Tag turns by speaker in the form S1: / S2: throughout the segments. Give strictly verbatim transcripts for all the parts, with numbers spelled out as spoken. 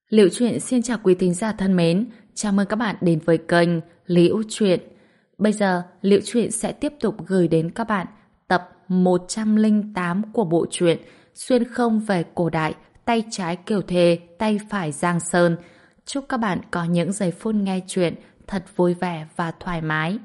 S1: Liễu Chuyện xin chào quý thính giả thân mến, chào mừng các bạn đến với kênh Liễu Chuyện. Bây giờ, Liễu Chuyện sẽ tiếp tục gửi đến các bạn tập một trăm lẻ tám của bộ truyện Xuyên không về cổ đại, tay trái Kiều Thề, tay phải Giang Sơn. Chúc các bạn có những giây phút nghe chuyện thật vui vẻ và thoải mái.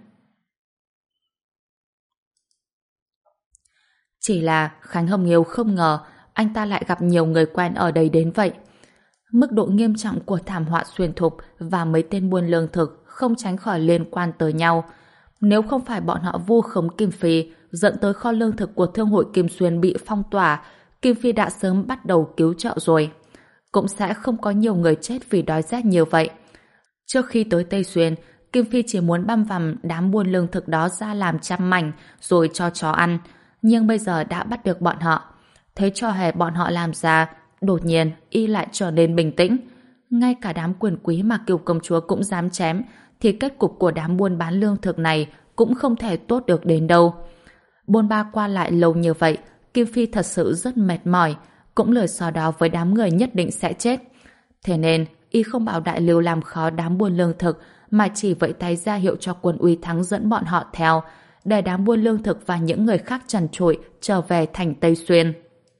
S1: Chỉ là Khánh Hồng Nghiêu không ngờ anh ta lại gặp nhiều người quen ở đây đến vậy. Mức độ nghiêm trọng của thảm họa xuyên thục và mấy tên buôn lương thực không tránh khỏi liên quan tới nhau. Nếu không phải bọn họ vu khống Kim Phi dẫn tới kho lương thực của Thương hội Kim Xuyên bị phong tỏa, Kim Phi đã sớm bắt đầu cứu trợ rồi. Cũng sẽ không có nhiều người chết vì đói rét như vậy. Trước khi tới Tây Xuyên, Kim Phi chỉ muốn băm vằm đám buôn lương thực đó ra làm trăm mảnh rồi cho chó ăn. Nhưng bây giờ đã bắt được bọn họ. Thấy trò hề bọn họ làm ra, đột nhiên y lại trở nên bình tĩnh. Ngay cả đám quyền quý mà Kiều công chúa cũng dám chém, thì kết cục của đám buôn bán lương thực này cũng không thể tốt được đến đâu. Buôn ba qua lại lâu như vậy, Kim Phi thật sự rất mệt mỏi, cũng lời so đó với đám người nhất định sẽ chết. Thế nên y không bảo đại lưu làm khó đám buôn lương thực, mà chỉ vẫy tay ra hiệu cho quân Uy Thắng dẫn bọn họ theo, để đám buôn lương thực và những người khác trần trụi trở về thành Tây Xuyên.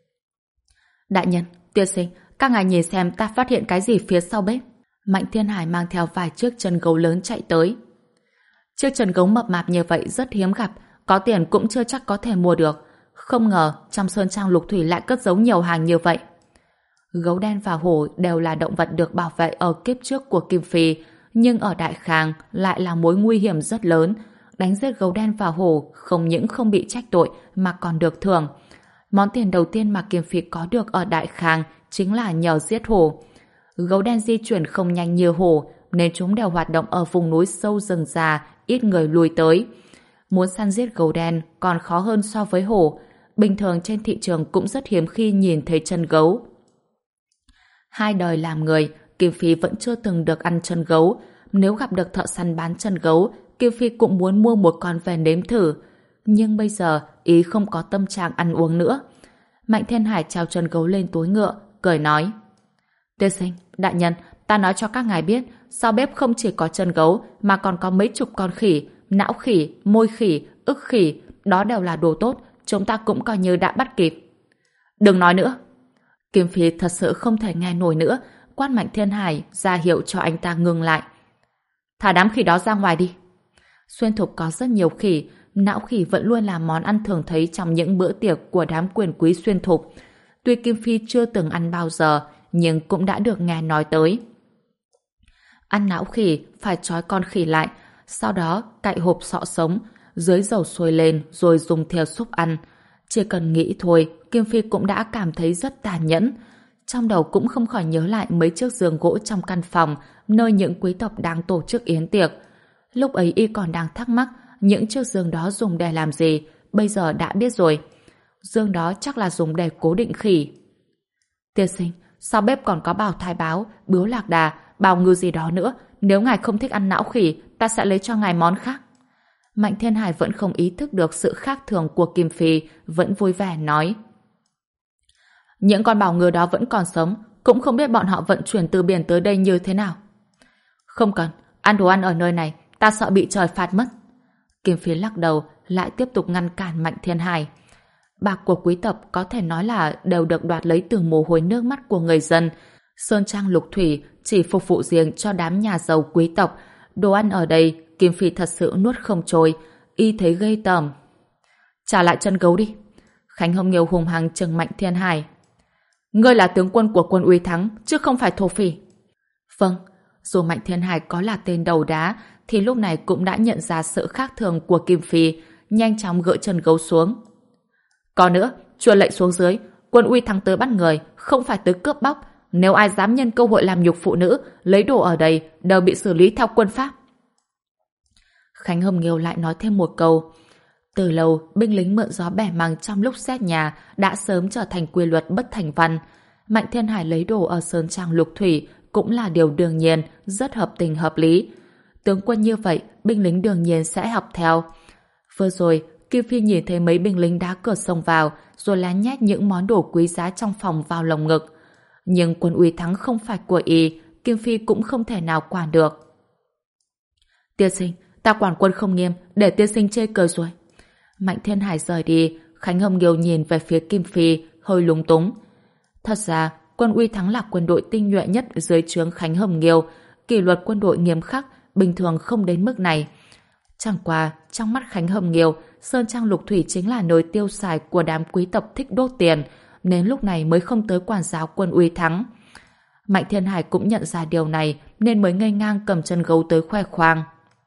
S1: Đại nhân, tiên sinh, các ngài nhìn xem ta phát hiện cái gì phía sau bếp. Mạnh Thiên Hải mang theo vài chiếc chân gấu lớn chạy tới. Chiếc chân gấu mập mạp như vậy rất hiếm gặp, có tiền cũng chưa chắc có thể mua được. Không ngờ trong sơn trang lục thủy lại cất giấu nhiều hàng như vậy. Gấu đen và hổ đều là động vật được bảo vệ ở kiếp trước của Kim Phi, nhưng ở Đại Khang lại là mối nguy hiểm rất lớn. Đánh giết gấu đen và hổ không những không bị trách tội mà còn được thưởng. Món tiền đầu tiên mà Kim Phi có được ở Đại Khang chính là nhờ giết hổ. Gấu đen di chuyển không nhanh như hổ, nên chúng đều hoạt động ở vùng núi sâu rừng già, ít người lui tới. Muốn săn giết gấu đen còn khó hơn so với hổ. Bình thường trên thị trường cũng rất hiếm khi nhìn thấy chân gấu. Hai đời làm người, Kim Phi vẫn chưa từng được ăn chân gấu. Nếu gặp được thợ săn bán chân gấu, Kim Phi cũng muốn mua một con về nếm thử. Nhưng bây giờ ý không có tâm trạng ăn uống nữa. Mạnh Thiên Hải trao chân gấu lên túi ngựa, cười nói: Tiên sinh, đại nhân, ta nói cho các ngài biết, sau bếp không chỉ có chân gấu mà còn có mấy chục con khỉ, não khỉ, môi khỉ, ức khỉ, đó đều là đồ tốt, chúng ta cũng coi như đã bắt kịp. Đừng nói nữa. Kim Phi thật sự không thể nghe nổi nữa, quát Mạnh Thiên Hải ra hiệu cho anh ta ngừng lại. Thả đám khỉ đó ra ngoài đi. Xuyên thục có rất nhiều khỉ, não khỉ vẫn luôn là món ăn thường thấy trong những bữa tiệc của đám quyền quý xuyên thục. Tuy Kim Phi chưa từng ăn bao giờ, nhưng cũng đã được nghe nói tới. Ăn não khỉ phải trói con khỉ lại, sau đó cạy hộp sọ sống, dưới dầu sôi lên rồi dùng thìa xúc ăn. Chỉ cần nghĩ thôi, Kim Phi cũng đã cảm thấy rất tàn nhẫn. Trong đầu cũng không khỏi nhớ lại mấy chiếc giường gỗ trong căn phòng nơi những quý tộc đang tổ chức yến tiệc. Lúc ấy y còn đang thắc mắc những chiếc giường đó dùng để làm gì, bây giờ đã biết rồi. Giường đó chắc là dùng để cố định khỉ. Tiên sinh, sau bếp còn có bào thai báo, bướu lạc đà, bào ngư gì đó nữa. Nếu ngài không thích ăn não khỉ, ta sẽ lấy cho ngài món khác. Mạnh Thiên Hải vẫn không ý thức được sự khác thường của Kim Phi, vẫn vui vẻ nói: Những con bào ngư đó vẫn còn sống, cũng không biết bọn họ vận chuyển từ biển tới đây như thế nào. Không cần, ăn đồ ăn ở nơi này, ta sợ bị trời phạt mất. Kim Phi lắc đầu, lại tiếp tục ngăn cản Mạnh Thiên Hải. Bạc của quý tộc có thể nói là đều được đoạt lấy từ mồ hôi nước mắt của người dân. Sơn trang lục thủy chỉ phục vụ riêng cho đám nhà giàu quý tộc. Đồ ăn ở đây, Kim Phi thật sự nuốt không trôi, y thấy ghê tởm. Trả lại chân gấu đi. Khánh Hồng Nghiêu hùng hăng trừng Mạnh Thiên Hải. Ngươi là tướng quân của quân Uy Thắng, chứ không phải thổ phỉ. Vâng, dù Mạnh Thiên Hải có là tên đầu đá, thì lúc này cũng đã nhận ra sự khác thường của Kim Phi, nhanh chóng gỡ chân gấu xuống. Còn nữa, truyền lệnh xuống dưới, quân Uy Thắng tới bắt người, không phải tới cướp bóc. Nếu ai dám nhân cơ hội làm nhục phụ nữ, lấy đồ ở đây, đều bị xử lý theo quân pháp. Khánh Hồng Nghiêu lại nói thêm một câu. Từ lâu, binh lính mượn gió bẻ măng trong lúc xét nhà đã sớm trở thành quy luật bất thành văn. Mạnh Thiên Hải lấy đồ ở sơn trang lục thủy cũng là điều đương nhiên, rất hợp tình hợp lý. Tướng quân như vậy, binh lính đương nhiên sẽ học theo. Vừa rồi, Kim Phi nhìn thấy mấy binh lính đá cửa xông vào, rồi lén nhét những món đồ quý giá trong phòng vào lồng ngực. Nhưng quân uy thắng không phải của y, Kim Phi cũng không thể nào quản được. Tiên sinh, ta quản quân không nghiêm, để tiên sinh chê cười rồi. Mạnh Thiên Hải rời đi, Khánh Hồng Nghiêu nhìn về phía Kim Phi, hơi lúng túng. Thật ra, quân uy thắng là quân đội tinh nhuệ nhất dưới trướng Khánh Hồng Nghiêu, kỷ luật quân đội nghiêm khắc, bình thường không đến mức này. Chẳng qua, trong mắt Khánh Hồng Nghiêu, Sơn Trang Lục Thủy chính là nơi tiêu xài của đám quý tộc thích đốt tiền, nên lúc này mới không tới quản giáo quân uy thắng. Mạnh Thiên Hải cũng nhận ra điều này, nên mới ngây ngang cầm chân gấu tới khoe khoang.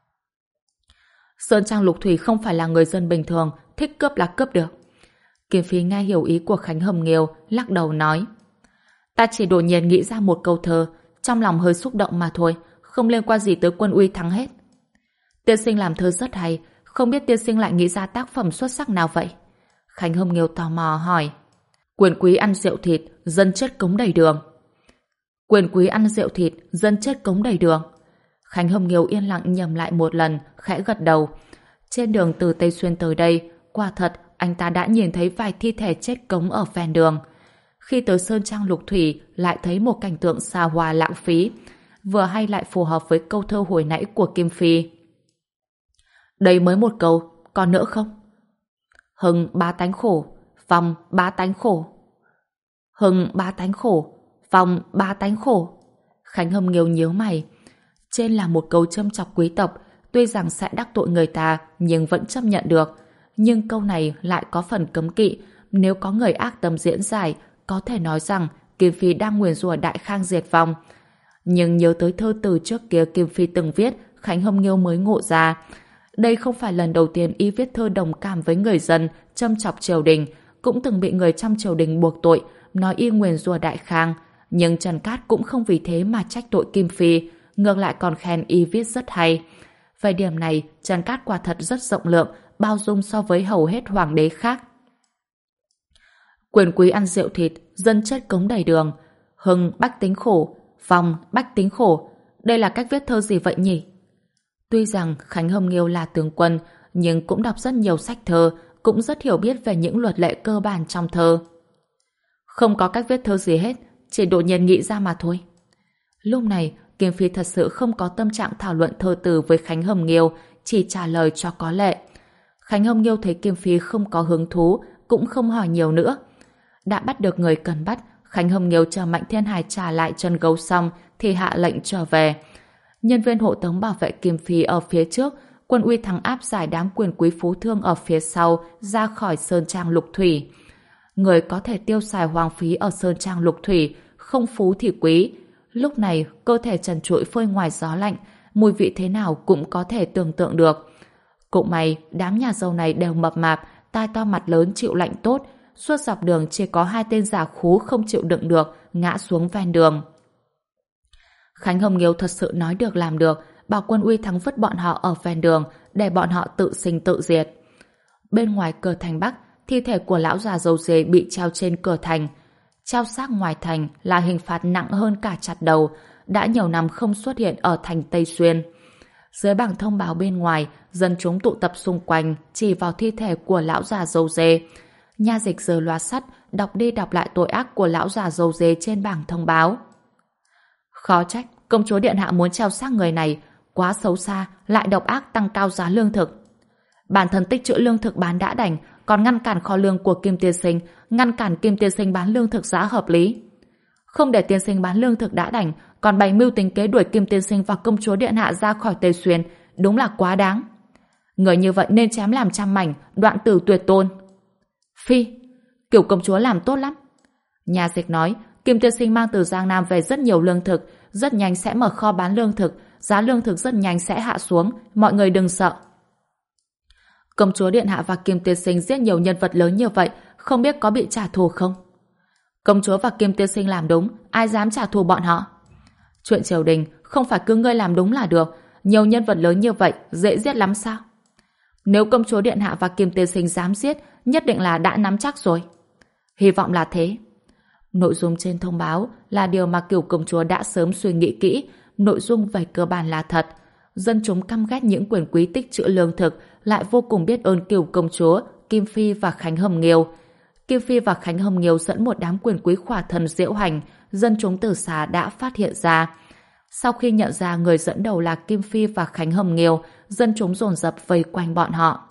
S1: Sơn Trang Lục Thủy không phải là người dân bình thường, thích cướp là cướp được. Kim Phi nghe hiểu ý của Khánh Hồng Nghiêu, lắc đầu nói: Ta chỉ đột nhiên nghĩ ra một câu thơ, trong lòng hơi xúc động mà thôi, không liên quan gì tới quân uy thắng hết. Tiên sinh làm thơ rất hay, không biết tiên sinh lại nghĩ ra tác phẩm xuất sắc nào vậy? Khánh Hồng Nghiêu tò mò hỏi. Quyền quý ăn rượu thịt, dân chết cống đầy đường. Quyền quý ăn rượu thịt, dân chết cống đầy đường. Khánh Hồng Nghiêu yên lặng nhầm lại một lần, khẽ gật đầu. Trên đường từ Tây Xuyên tới đây, quả thật anh ta đã nhìn thấy vài thi thể chết cống ở ven đường. Khi tới Sơn Trang Lục Thủy, lại thấy một cảnh tượng xa hoa lãng phí, vừa hay lại phù hợp với câu thơ hồi nãy của Kim Phi. Đây mới một câu, còn nữa không? Hưng bá tánh khổ, vong bá tánh khổ. Hưng bá tánh khổ, vong bá tánh khổ. Khánh Hồng Nghiêu nhíu mày. Trên là một câu châm chọc quý tộc, tuy rằng sẽ đắc tội người ta, nhưng vẫn chấp nhận được. Nhưng câu này lại có phần cấm kỵ, nếu có người ác tâm diễn giải, có thể nói rằng Kim Phi đang nguyền rủa Đại Khang diệt vong. Nhưng nhớ tới thơ từ trước kia Kim Phi từng viết, Khánh Hồng Nghiêu mới ngộ ra. Đây không phải lần đầu tiên y viết thơ đồng cảm với người dân, châm chọc triều đình, cũng từng bị người trong triều đình buộc tội, nói y nguyền rủa Đại Khang. Nhưng Trần Cát cũng không vì thế mà trách tội Kim Phi, ngược lại còn khen y viết rất hay. Về điểm này, Trần Cát quả thật rất rộng lượng, bao dung so với hầu hết hoàng đế khác. Quyền quý ăn rượu thịt, dân chết cống đầy đường. Hưng bách tính khổ, vong bách tính khổ. Đây là cách viết thơ gì vậy nhỉ? Tuy rằng Khánh Hồng Nghiêu là tướng quân, nhưng cũng đọc rất nhiều sách thơ, cũng rất hiểu biết về những luật lệ cơ bản trong thơ. Không có cách viết thơ gì hết, chỉ đột nhiên nghĩ ra mà thôi. Lúc này, Kim Phi thật sự không có tâm trạng thảo luận thơ từ với Khánh Hồng Nghiêu, chỉ trả lời cho có lệ. Khánh Hồng Nghiêu thấy Kim Phi không có hứng thú, cũng không hỏi nhiều nữa. Đã bắt được người cần bắt, Khánh Hồng Nghiêu chờ Mạnh Thiên Hải trả lại chân gấu xong thì hạ lệnh trở về. Nhân viên hộ tống bảo vệ Kim Phi ở phía trước, quân uy thắng áp giải đám quyền quý phú thương ở phía sau ra khỏi Sơn Trang Lục Thủy. Người có thể tiêu xài hoang phí ở Sơn Trang Lục Thủy, không phú thì quý. Lúc này, cơ thể trần trụi phơi ngoài gió lạnh, mùi vị thế nào cũng có thể tưởng tượng được. Cũng may, đám nhà giàu này đều mập mạp, tai to mặt lớn chịu lạnh tốt. Suốt dọc đường chỉ có hai tên giả khú không chịu đựng được, ngã xuống ven đường. Khánh Hồng Nghiêu thật sự nói được làm được, bảo quân uy thắng vứt bọn họ ở ven đường để bọn họ tự sinh tự diệt. Bên ngoài cửa thành Bắc, thi thể của lão già dâu dê bị treo trên cửa thành. Treo xác ngoài thành là hình phạt nặng hơn cả chặt đầu, đã nhiều năm không xuất hiện ở thành Tây Xuyên. Dưới bảng thông báo bên ngoài, dân chúng tụ tập xung quanh chỉ vào thi thể của lão già dâu dê. Nha dịch giơ loa sắt đọc đi đọc lại tội ác của lão già dâu dê trên bảng thông báo. Khó trách công chúa điện hạ muốn treo xác người này, quá xấu xa, lại độc ác tăng cao giá lương thực. Bản thân tích trữ lương thực bán đã đành, còn ngăn cản kho lương của Kim Tiên Sinh, ngăn cản Kim Tiên Sinh bán lương thực giá hợp lý. Không để Tiên Sinh bán lương thực đã đành, còn bày mưu tính kế đuổi Kim Tiên Sinh và công chúa điện hạ ra khỏi Tây Xuyên, đúng là quá đáng. Người như vậy nên chém làm trăm mảnh, đoạn tử tuyệt tôn. Phi, kiểu công chúa làm tốt lắm. Nhà dịch nói, Kim Tiên Sinh mang từ Giang Nam về rất nhiều lương thực, rất nhanh sẽ mở kho bán lương thực, giá lương thực rất nhanh sẽ hạ xuống, mọi người đừng sợ. Công chúa điện hạ và Kim Tiên Sinh giết nhiều nhân vật lớn như vậy, không biết có bị trả thù không? Công chúa và Kim Tiên Sinh làm đúng, ai dám trả thù bọn họ? Chuyện triều đình không phải cứ ngươi làm đúng là được, nhiều nhân vật lớn như vậy dễ giết lắm sao? Nếu công chúa điện hạ và Kim Tiên Sinh dám giết, nhất định là đã nắm chắc rồi. Hy vọng là thế. Nội dung trên thông báo là điều mà Cửu công chúa đã sớm suy nghĩ kỹ, nội dung về cơ bản là thật. Dân chúng căm ghét những quyền quý tích trữ lương thực, lại vô cùng biết ơn Cửu công chúa, Kim Phi và Khánh Hồng Nghiêu. Kim Phi và Khánh Hồng Nghiêu dẫn một đám quyền quý khỏa thần diễu hành, dân chúng Tử Xá đã phát hiện ra. Sau khi nhận ra người dẫn đầu là Kim Phi và Khánh Hồng Nghiêu, dân chúng dồn dập vây quanh bọn họ.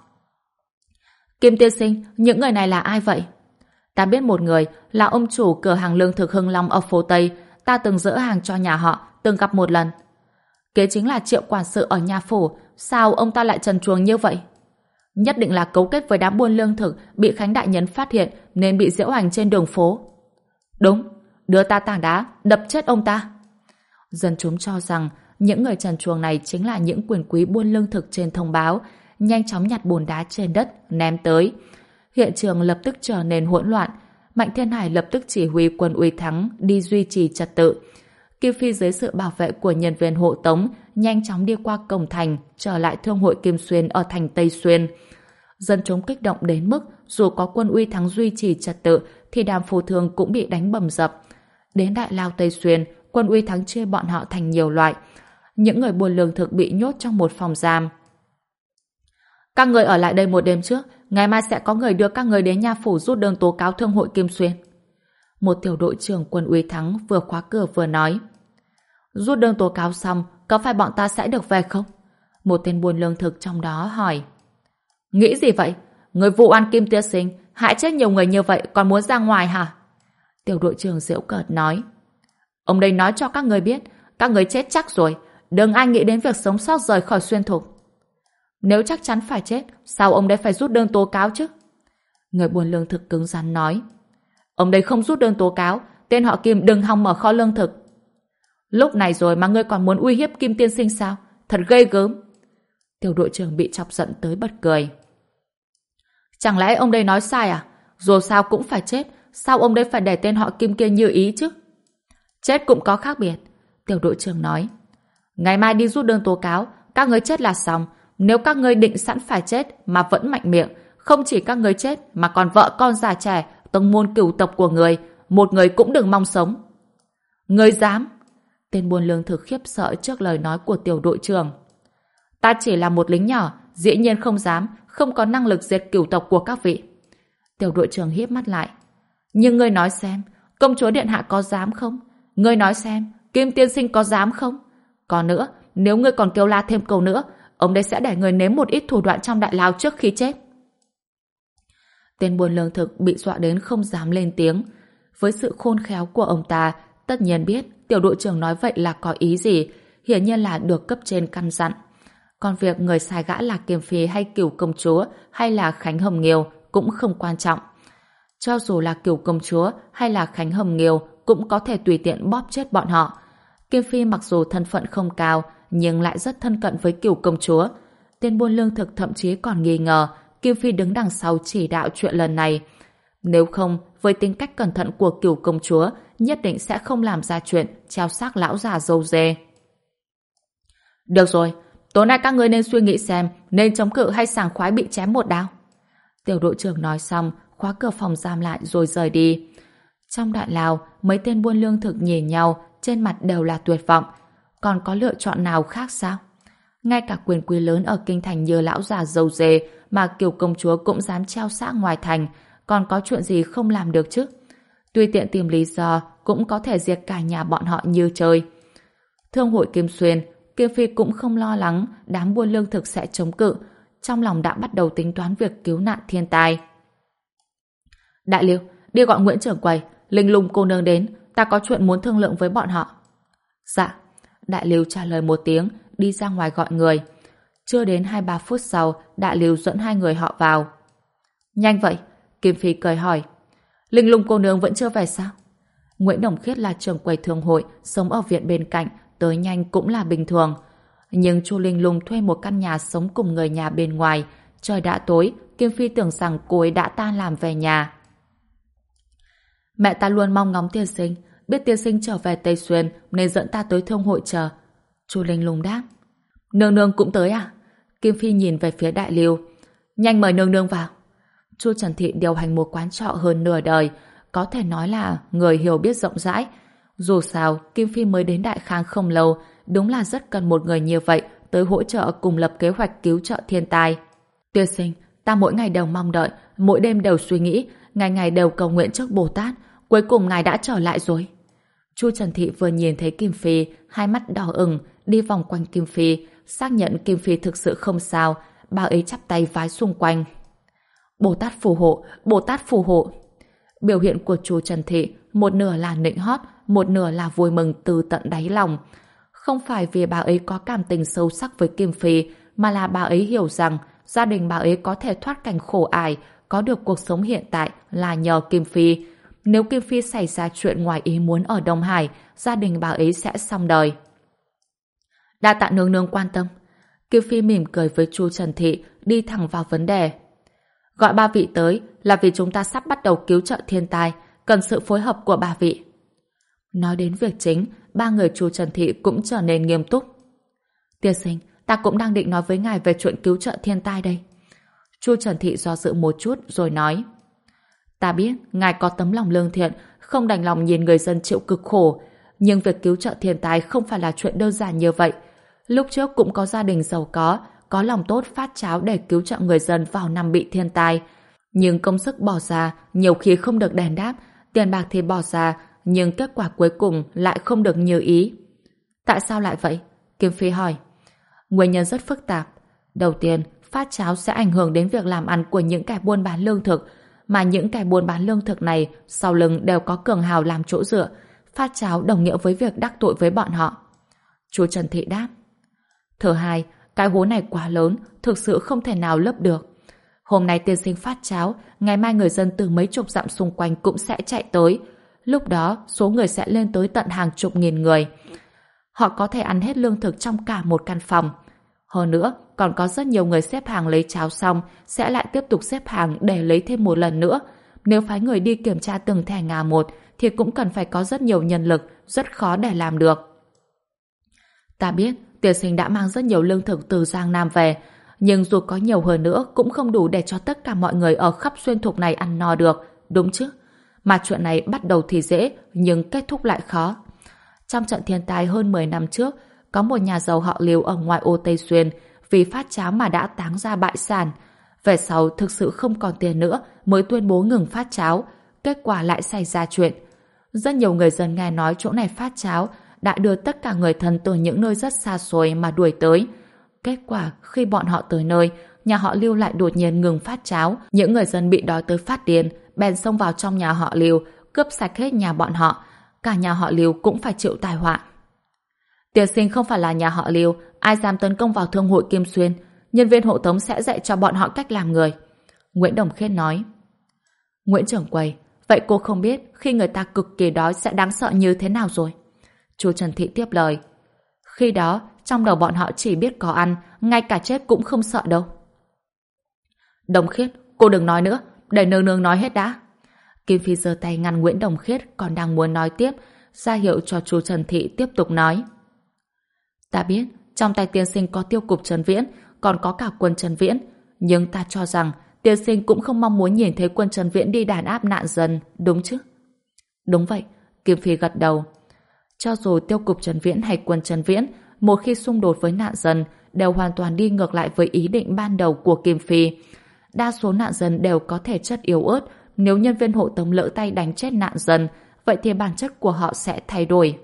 S1: Kim tiên sinh, những người này là ai vậy? Ta biết một người, là ông chủ cửa hàng lương thực Hưng Long ở phố Tây. Ta từng dỡ hàng cho nhà họ, từng gặp một lần. Kế chính là Triệu quản sự ở nhà phủ. Sao ông ta lại trần truồng như vậy? Nhất định là cấu kết với đám buôn lương thực, bị Khánh đại nhân phát hiện nên bị giễu hành trên đường phố. Đúng, đưa ta tảng đá, đập chết ông ta. Dân chúng cho rằng những người trần truồng này chính là những quyền quý buôn lương thực trên thông báo, nhanh chóng nhặt bùn đá trên đất, ném tới. Hiện trường lập tức trở nên hỗn loạn. Mạnh Thiên Hải lập tức chỉ huy quân Uy Thắng đi duy trì trật tự. Kim Phi dưới sự bảo vệ của nhân viên hộ tống nhanh chóng đi qua cổng thành, trở lại thương hội Kim Xuyên ở thành Tây Xuyên. Dân chúng kích động đến mức dù có quân Uy Thắng duy trì trật tự thì đám phù thương cũng bị đánh bầm dập. Đến Đại Lao Tây Xuyên, quân Uy Thắng chia bọn họ thành nhiều loại. Những người buôn lương thực bị nhốt trong một phòng giam. Các người ở lại đây một đêm trước, ngày mai sẽ có người đưa các người đến nha phủ rút đơn tố cáo thương hội Kim Xuyên. Một tiểu đội trưởng quân Uy Thắng vừa khóa cửa vừa nói. Rút đơn tố cáo xong, có phải bọn ta sẽ được về không? Một tên buôn lương thực trong đó hỏi. Nghĩ gì vậy? Người vụ oan Kim tiên sinh, hại chết nhiều người như vậy còn muốn ra ngoài hả? Tiểu đội trưởng giễu cợt nói. Ông đây nói cho các người biết, các người chết chắc rồi, đừng ai nghĩ đến việc sống sót rời khỏi Xuyên Thục. Nếu chắc chắn phải chết, sao ông đây phải rút đơn tố cáo chứ? Người buôn lương thực cứng rắn nói. Ông đây không rút đơn tố cáo, tên họ Kim đừng hòng mở kho lương thực. Lúc này rồi mà ngươi còn muốn uy hiếp Kim tiên sinh sao? Thật ghê gớm. Tiểu đội trưởng bị chọc giận tới bật cười. Chẳng lẽ ông đây nói sai à? Dù sao cũng phải chết, sao ông đây phải để tên họ Kim kia như ý chứ? Chết cũng có khác biệt. Tiểu đội trưởng nói. Ngày mai đi rút đơn tố cáo, các ngươi chết là xong. Nếu các ngươi định sẵn phải chết mà vẫn mạnh miệng, không chỉ các ngươi chết mà còn vợ con già trẻ, tông môn cửu tộc của người, một người cũng đừng mong sống. Ngươi dám? Tên buôn lương thực khiếp sợ trước lời nói của tiểu đội trưởng. Ta chỉ là một lính nhỏ, dĩ nhiên không dám, không có năng lực diệt cửu tộc của các vị. Tiểu đội trưởng híp mắt lại. Nhưng ngươi nói xem, công chúa điện hạ có dám không? Ngươi nói xem, Kim tiên sinh có dám không? Còn nữa, nếu ngươi còn kêu la thêm câu nữa, ông đây sẽ để người nếm một ít thủ đoạn trong đại lao trước khi chết. Tên buôn lương thực bị dọa đến không dám lên tiếng. Với sự khôn khéo của ông ta, tất nhiên biết tiểu đội trưởng nói vậy là có ý gì, hiển nhiên là được cấp trên căn dặn. Còn việc người sai gã là Kiềm Phi hay Cửu công chúa hay là Khánh Hồng Nghiêu cũng không quan trọng. Cho dù là Cửu công chúa hay là Khánh Hồng Nghiêu cũng có thể tùy tiện bóp chết bọn họ. Kiềm Phi mặc dù thân phận không cao nhưng lại rất thân cận với Cửu công chúa. Tên buôn lương thực thậm chí còn nghi ngờ Kiềm Phi đứng đằng sau chỉ đạo chuyện lần này. Nếu không, với tính cách cẩn thận của Cửu công chúa, nhất định sẽ không làm ra chuyện treo xác lão già dâu dê. Được rồi, tối nay các ngươi nên suy nghĩ xem nên chống cự hay sảng khoái bị chém một đao. Tiểu đội trưởng nói xong, khóa cửa phòng giam lại rồi rời đi. Trong đại lao, mấy tên buôn lương thực nhìn nhau, trên mặt đều là tuyệt vọng. Còn có lựa chọn nào khác sao? Ngay cả quyền quý lớn ở kinh thành như lão già dâu dê mà Kiều công chúa cũng dám treo xác ngoài thành, còn có chuyện gì không làm được chứ? Tuy tiện tìm lý do cũng có thể diệt cả nhà bọn họ như chơi. Thương hội Kim Xuyên, Kiêm Phi cũng không lo lắng đám buôn lương thực sẽ chống cự, trong lòng đã bắt đầu tính toán việc cứu nạn thiên tai. Đại Liêu, đi gọi Nguyễn trưởng quầy, Linh Lung cô nương đến, ta có chuyện muốn thương lượng với bọn họ. Dạ. Đại Liêu trả lời một tiếng, đi ra ngoài gọi người. Chưa đến hai ba phút sau, Đại Liêu dẫn hai người họ vào. Nhanh vậy, Kim Phi cười hỏi. Linh Lung cô nương vẫn chưa về sao? Nguyễn Đồng Khiết là trưởng quầy thương hội, sống ở viện bên cạnh, tới nhanh cũng là bình thường. Nhưng Chu Linh Lung thuê một căn nhà sống cùng người nhà bên ngoài. Trời đã tối, Kim Phi tưởng rằng cô ấy đã tan làm về nhà. Mẹ ta luôn mong ngóng tiên sinh, biết tiên sinh trở về Tây Xuyên nên dẫn ta tới thương hội chờ. Chu Linh Lung đáp. Nương nương cũng tới à? Kim Phi nhìn về phía Đại Liêu. Nhanh mời nương nương vào. Chu Trần Thị điều hành một quán trọ hơn nửa đời, có thể nói là người hiểu biết rộng rãi. Dù sao, Kim Phi mới đến Đại Khang không lâu, đúng là rất cần một người như vậy tới hỗ trợ cùng lập kế hoạch cứu trợ thiên tai. Tiên sinh, ta mỗi ngày đều mong đợi, mỗi đêm đều suy nghĩ, ngày ngày đều cầu nguyện trước Bồ Tát, cuối cùng ngài đã trở lại rồi. Chu Trần Thị vừa nhìn thấy Kim Phi, hai mắt đỏ ửng, đi vòng quanh Kim Phi, xác nhận Kim Phi thực sự không sao, bà ấy chắp tay vái xung quanh. Bồ Tát phù hộ, Bồ Tát phù hộ. Biểu hiện của Chu Trần Thị một nửa là nịnh hót, một nửa là vui mừng từ tận đáy lòng. Không phải vì bà ấy có cảm tình sâu sắc với Kim Phi, mà là bà ấy hiểu rằng gia đình bà ấy có thể thoát cảnh khổ ải, có được cuộc sống hiện tại là nhờ Kim Phi. Nếu Kim Phi xảy ra chuyện ngoài ý muốn ở Đông Hải, gia đình bà ấy sẽ xong đời. Đa tạ nương nương quan tâm. Kim Phi mỉm cười với Chu Trần Thị, đi thẳng vào vấn đề. Gọi ba vị tới là vì chúng ta sắp bắt đầu cứu trợ thiên tai, cần sự phối hợp của ba vị. Nói đến việc chính, ba người Chu Trần Thị cũng trở nên nghiêm túc. Tiên sinh, ta cũng đang định nói với ngài về chuyện cứu trợ thiên tai đây. Chu Trần Thị do dự một chút rồi nói. Ta biết ngài có tấm lòng lương thiện, không đành lòng nhìn người dân chịu cực khổ, nhưng việc cứu trợ thiên tai không phải là chuyện đơn giản như vậy. Lúc trước cũng có gia đình giàu có, có lòng tốt phát cháo để cứu trợ người dân vào năm bị thiên tai. Nhưng công sức bỏ ra nhiều khi không được đền đáp, tiền bạc thì bỏ ra, nhưng kết quả cuối cùng lại không được như ý. Tại sao lại vậy? Kim Phi hỏi. Nguyên nhân rất phức tạp. Đầu tiên, phát cháo sẽ ảnh hưởng đến việc làm ăn của những kẻ buôn bán lương thực, mà những kẻ buôn bán lương thực này sau lưng đều có cường hào làm chỗ dựa. Phát cháo đồng nghĩa với việc đắc tội với bọn họ. Chú Trần Thị đáp. Thứ hai, cái hố này quá lớn, thực sự không thể nào lấp được. Hôm nay tiên sinh phát cháo, ngày mai người dân từ mấy chục dặm xung quanh cũng sẽ chạy tới. Lúc đó, số người sẽ lên tới tận hàng chục nghìn người. Họ có thể ăn hết lương thực trong cả một căn phòng. Hơn nữa, còn có rất nhiều người xếp hàng lấy cháo xong sẽ lại tiếp tục xếp hàng để lấy thêm một lần nữa. Nếu phái người đi kiểm tra từng thẻ ngà một thì cũng cần phải có rất nhiều nhân lực, rất khó để làm được. Ta biết, tiên sinh đã mang rất nhiều lương thực từ Giang Nam về, nhưng dù có nhiều hơn nữa cũng không đủ để cho tất cả mọi người ở khắp xuyên thục này ăn no được, đúng chứ? Mà chuyện này bắt đầu thì dễ, nhưng kết thúc lại khó. Trong trận thiên tai hơn mười năm trước, có một nhà giàu họ Liêu ở ngoại ô Tây Xuyên vì phát cháo mà đã táng ra bại sản. Về sau thực sự không còn tiền nữa mới tuyên bố ngừng phát cháo, kết quả lại xảy ra chuyện. Rất nhiều người dân nghe nói chỗ này phát cháo đã đưa tất cả người thân từ những nơi rất xa xôi mà đuổi tới. Kết quả khi bọn họ tới nơi, nhà họ Liêu lại đột nhiên ngừng phát cháo. Những người dân bị đói tới phát điên, bèn xông vào trong nhà họ Liêu, cướp sạch hết nhà bọn họ. Cả nhà họ Liêu cũng phải chịu tai họa. Tiên sinh không phải là nhà họ Liêu, ai dám tấn công vào thương hội Kim Xuyên, nhân viên hộ tống sẽ dạy cho bọn họ cách làm người. Nguyễn Đồng Khiết nói. Nguyễn trưởng quầy, vậy cô không biết khi người ta cực kỳ đói sẽ đáng sợ như thế nào rồi? Chu Trần Thị tiếp lời. Khi đó, trong đầu bọn họ chỉ biết có ăn, ngay cả chết cũng không sợ đâu. Đồng Khiết, cô đừng nói nữa, để nương nương nói hết đã. Kim Phi giơ tay ngăn Nguyễn Đồng Khiết còn đang muốn nói tiếp, ra hiệu cho Chu Trần Thị tiếp tục nói. Ta biết, trong tay tiên sinh có tiêu cục Trần Viễn, còn có cả quân Trần Viễn, nhưng ta cho rằng tiên sinh cũng không mong muốn nhìn thấy quân Trần Viễn đi đàn áp nạn dân, đúng chứ? Đúng vậy, Kim Phi gật đầu. Cho dù tiêu cục Trần Viễn hay quân Trần Viễn, một khi xung đột với nạn dân, đều hoàn toàn đi ngược lại với ý định ban đầu của Kim Phi. Đa số nạn dân đều có thể chất yếu ớt, nếu nhân viên hộ tống lỡ tay đánh chết nạn dân, vậy thì bản chất của họ sẽ thay đổi.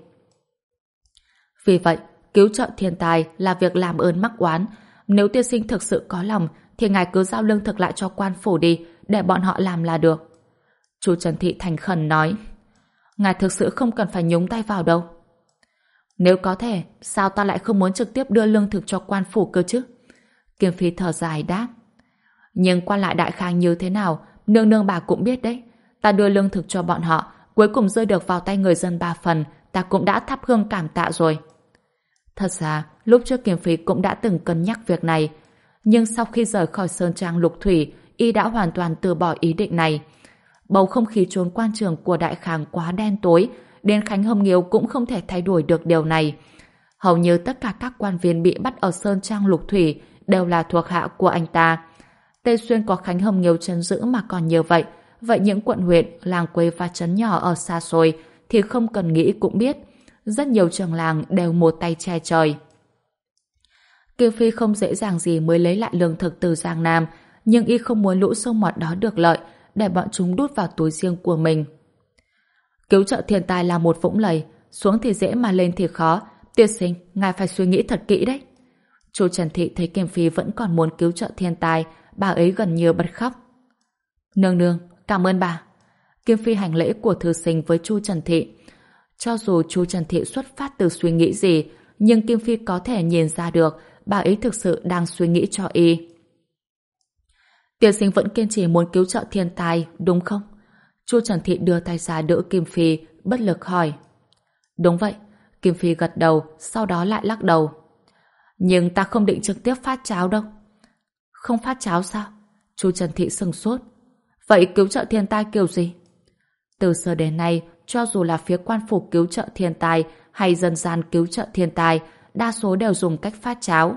S1: Vì vậy, cứu trợ thiên tai là việc làm ơn mắc oán. Nếu tiên sinh thực sự có lòng, thì ngài cứ giao lương thực lại cho quan phủ đi, để bọn họ làm là được. Chu Trần Thị thành khẩn nói. Ngài thực sự không cần phải nhúng tay vào đâu. Nếu có thể, sao ta lại không muốn trực tiếp đưa lương thực cho quan phủ cơ chứ? Kim Phi thở dài đáp. Nhưng quan lại đại khang như thế nào, nương nương bà cũng biết đấy. Ta đưa lương thực cho bọn họ, cuối cùng rơi được vào tay người dân ba phần, ta cũng đã thắp hương cảm tạ rồi. Thật ra, lúc trước Kim Phi cũng đã từng cân nhắc việc này, nhưng sau khi rời khỏi Sơn Trang Lục Thủy, y đã hoàn toàn từ bỏ ý định này. Bầu không khí trốn quan trường của Đại Khang quá đen tối, đến Khánh Hồng Nghiêu cũng không thể thay đổi được điều này. Hầu như tất cả các quan viên bị bắt ở Sơn Trang Lục Thủy đều là thuộc hạ của anh ta. Tây Xuyên có Khánh Hồng Nghiêu trấn giữ mà còn như vậy, vậy những quận huyện, làng quê và trấn nhỏ ở xa xôi thì không cần nghĩ cũng biết. Rất nhiều trường làng đều một tay che trời. Kim Phi không dễ dàng gì mới lấy lại lương thực từ Giang Nam, nhưng y không muốn lũ sông mọt đó được lợi, để bọn chúng đút vào túi riêng của mình. Cứu trợ thiên tai là một vũng lầy, xuống thì dễ mà lên thì khó. Tiên sinh, ngài phải suy nghĩ thật kỹ đấy. Chu Trần Thị thấy Kim Phi vẫn còn muốn cứu trợ thiên tài, bà ấy gần như bật khóc. Nương nương, cảm ơn bà. Kim Phi hành lễ của thư sinh với Chu Trần Thị. Cho dù Chu Trần Thị xuất phát từ suy nghĩ gì, nhưng Kim Phi có thể nhìn ra được bà ấy thực sự đang suy nghĩ cho y. Tiên sinh vẫn kiên trì muốn cứu trợ thiên tài, đúng không? Chu Trần Thị đưa tay ra đỡ Kim Phi, bất lực hỏi. Đúng vậy. Kim Phi gật đầu, sau đó lại lắc đầu. Nhưng ta không định trực tiếp phát cháo đâu. Không phát cháo sao? Chu Trần Thị sừng sốt. Vậy cứu trợ thiên tai kiểu gì? Từ xưa đến nay, cho dù là phía quan phủ cứu trợ thiên tai hay dân gian cứu trợ thiên tai, đa số đều dùng cách phát cháo.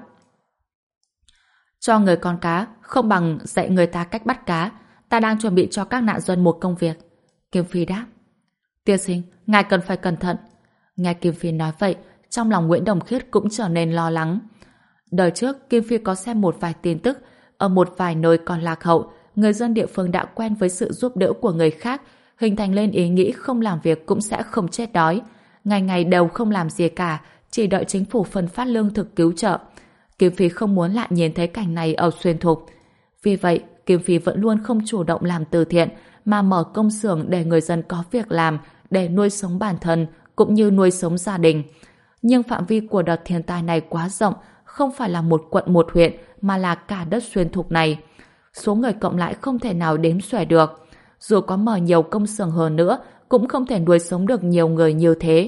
S1: Cho người con cá, không bằng dạy người ta cách bắt cá. Ta đang chuẩn bị cho các nạn dân một công việc. Kim Phi đáp. Tiên sinh, ngài cần phải cẩn thận. Nghe Kim Phi nói vậy, trong lòng Nguyễn Đồng Khiết cũng trở nên lo lắng. Đời trước, Kim Phi có xem một vài tin tức, ở một vài nơi còn lạc hậu, người dân địa phương đã quen với sự giúp đỡ của người khác, hình thành lên ý nghĩ không làm việc cũng sẽ không chết đói. Ngày ngày đều không làm gì cả, chỉ đợi chính phủ phân phát lương thực cứu trợ. Kim Phi không muốn lại nhìn thấy cảnh này ở Xuyên Thục. Vì vậy, Kim Phi vẫn luôn không chủ động làm từ thiện, mà mở công xưởng để người dân có việc làm, để nuôi sống bản thân, cũng như nuôi sống gia đình. Nhưng phạm vi của đợt thiên tai này quá rộng, không phải là một quận một huyện, mà là cả đất Xuyên Thục này. Số người cộng lại không thể nào đếm xuể được. Dù có mở nhiều công xưởng hơn nữa, cũng không thể nuôi sống được nhiều người như thế.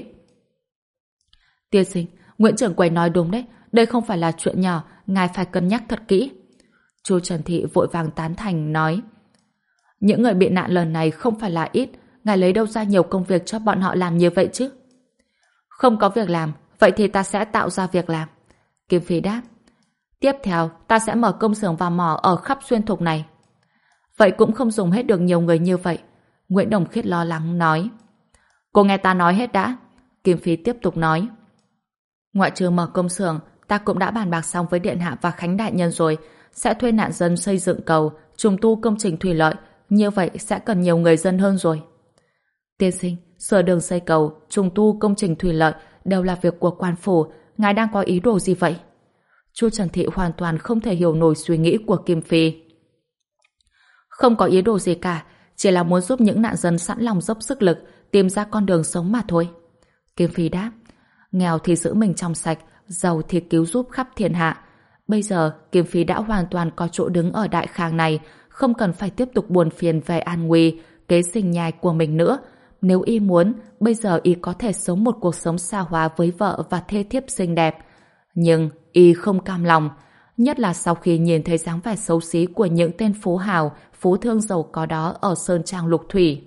S1: Tiên sinh, Nguyễn trưởng quầy nói đúng đấy, đây không phải là chuyện nhỏ, ngài phải cân nhắc thật kỹ. Chu Trần Thị vội vàng tán thành, nói. Những người bị nạn lần này không phải là ít, ngài lấy đâu ra nhiều công việc cho bọn họ làm như vậy chứ? Không có việc làm, vậy thì ta sẽ tạo ra việc làm. Kim Phi đáp. Tiếp theo, ta sẽ mở công xưởng và mỏ ở khắp Xuyên Thục này. Vậy cũng không dùng hết được nhiều người như vậy. Nguyễn Đồng Khiết lo lắng nói. Cô nghe ta nói hết đã. Kim Phi tiếp tục nói. Ngoại trừ mở công xưởng, ta cũng đã bàn bạc xong với Điện Hạ và Khánh Đại Nhân rồi, sẽ thuê nạn dân xây dựng cầu, trùng tu công trình thủy lợi, như vậy sẽ cần nhiều người dân hơn rồi. Tiên sinh, sửa đường xây cầu, trùng tu công trình thủy lợi đều là việc của quan phủ, ngài đang có ý đồ gì vậy? Chu Trần Thị hoàn toàn không thể hiểu nổi suy nghĩ của Kim Phi. Không có ý đồ gì cả, chỉ là muốn giúp những nạn dân sẵn lòng dốc sức lực tìm ra con đường sống mà thôi. Kim Phi đáp. Nghèo thì giữ mình trong sạch, giàu thì cứu giúp khắp thiên hạ. Bây giờ, Kim Phi đã hoàn toàn có chỗ đứng ở đại khang này, không cần phải tiếp tục buồn phiền về an nguy, kế sinh nhai của mình nữa. Nếu y muốn, bây giờ y có thể sống một cuộc sống xa hoa với vợ và thê thiếp xinh đẹp. Nhưng y không cam lòng, nhất là sau khi nhìn thấy dáng vẻ xấu xí của những tên phú hào, phú thương giàu có đó ở Sơn Trang Lục Thủy.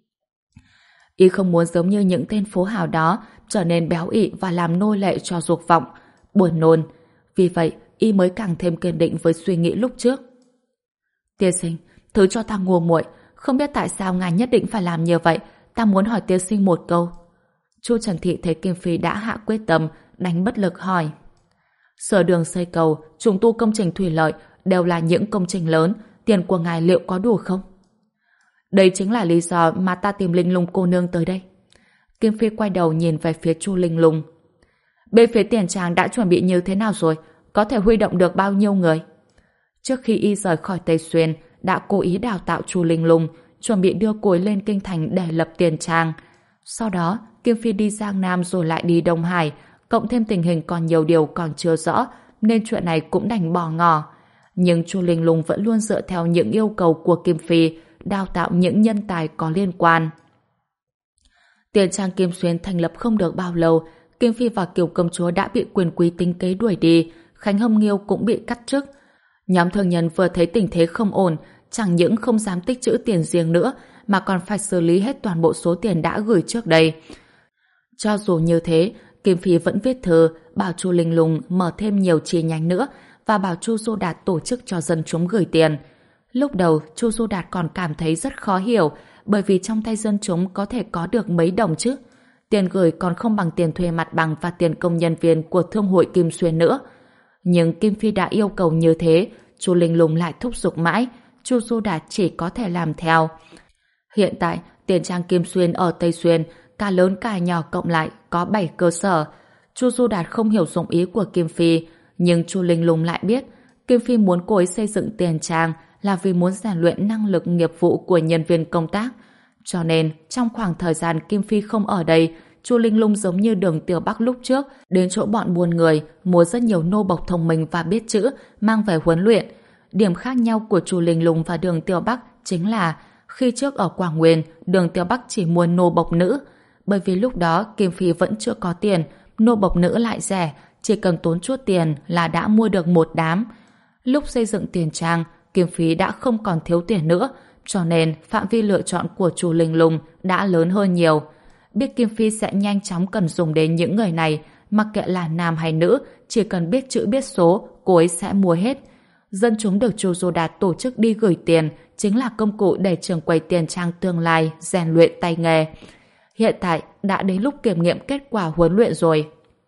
S1: Y không muốn giống như những tên phú hào đó trở nên béo ị và làm nô lệ cho dục vọng, buồn nôn. Vì vậy, y mới càng thêm kiên định với suy nghĩ lúc trước. Tiên sinh, thứ cho ta ngu muội, không biết tại sao ngài nhất định phải làm như vậy, ta muốn hỏi tiên sinh một câu. Chu Trần Thị thấy Kim Phi đã hạ quyết tâm, đánh bất lực hỏi. Sửa đường xây cầu, trùng tu công trình thủy lợi đều là những công trình lớn, tiền của ngài liệu có đủ không? Đây chính là lý do mà ta tìm Linh Lung cô nương tới đây. Kim Phi quay đầu nhìn về phía Chu Linh Lung. Bên phía tiền tràng đã chuẩn bị như thế nào rồi? Có thể huy động được bao nhiêu người? Trước khi y rời khỏi Tây Xuyên, đã cố ý đào tạo Chu Linh Lung, chuẩn bị đưa cô ấy lên kinh thành để lập tiền tràng. Sau đó, Kim Phi đi Giang Nam rồi lại đi Đông Hải, cộng thêm tình hình còn nhiều điều còn chưa rõ, nên chuyện này cũng đành bỏ ngỏ. Nhưng Chu Linh Lung vẫn luôn dựa theo những yêu cầu của Kim Phi, đào tạo những nhân tài có liên quan. Tiền trang Kim Xuyên thành lập không được bao lâu, Kim Phi và Kiều công chúa đã bị quyền quý tính kế đuổi đi, Khánh Hồng Nghiêu cũng bị cắt chức. Nhóm thương nhân vừa thấy tình thế không ổn, chẳng những không dám tích trữ tiền riêng nữa, mà còn phải xử lý hết toàn bộ số tiền đã gửi trước đây. Cho dù như thế, Kim Phi vẫn viết thư bảo Chu Linh Lung mở thêm nhiều chi nhánh nữa và bảo Chu Du Đạt tổ chức cho dân chúng gửi tiền. Lúc đầu, Chu Du Đạt còn cảm thấy rất khó hiểu, bởi vì trong tay dân chúng có thể có được mấy đồng chứ. Tiền gửi còn không bằng tiền thuê mặt bằng và tiền công nhân viên của Thương hội Kim Xuyên nữa. Nhưng Kim Phi đã yêu cầu như thế, Chu Linh Lung lại thúc giục mãi, Chu Du Đạt chỉ có thể làm theo. Hiện tại, tiền trang Kim Xuyên ở Tây Xuyên, cả lớn cả nhỏ cộng lại có bảy cơ sở. Chu Du Đạt không hiểu dụng ý của Kim Phi, nhưng Chu Linh Lung lại biết Kim Phi muốn cô ấy xây dựng tiền trang là vì muốn rèn luyện năng lực nghiệp vụ của nhân viên công tác. Cho nên, trong khoảng thời gian Kim Phi không ở đây, Chu Linh Lung giống như Đường Tiểu Bắc lúc trước, đến chỗ bọn buôn người, mua rất nhiều nô bộc thông minh và biết chữ, mang về huấn luyện. Điểm khác nhau của Chu Linh Lung và Đường Tiểu Bắc chính là khi trước ở Quảng Nguyên, Đường Tiểu Bắc chỉ mua nô bộc nữ, bởi vì lúc đó Kim Phi vẫn chưa có tiền, nô bộc nữ lại rẻ, chỉ cần tốn chút tiền là đã mua được một đám. Lúc xây dựng tiền trang, Kim Phi đã không còn thiếu tiền nữa, cho nên phạm vi lựa chọn của Chu Linh Lung đã lớn hơn nhiều. Biết Kim Phi sẽ nhanh chóng cần dùng đến những người này, mặc kệ là nam hay nữ, chỉ cần biết chữ biết số, cô ấy sẽ mua hết. Dân chúng được Chu Du Đạt tổ chức đi gửi tiền chính là công cụ để trường quầy tiền trang tương lai rèn luyện tay nghề. Hiện tại đã đến lúc kiểm nghiệm kết quả huấn luyện rồi.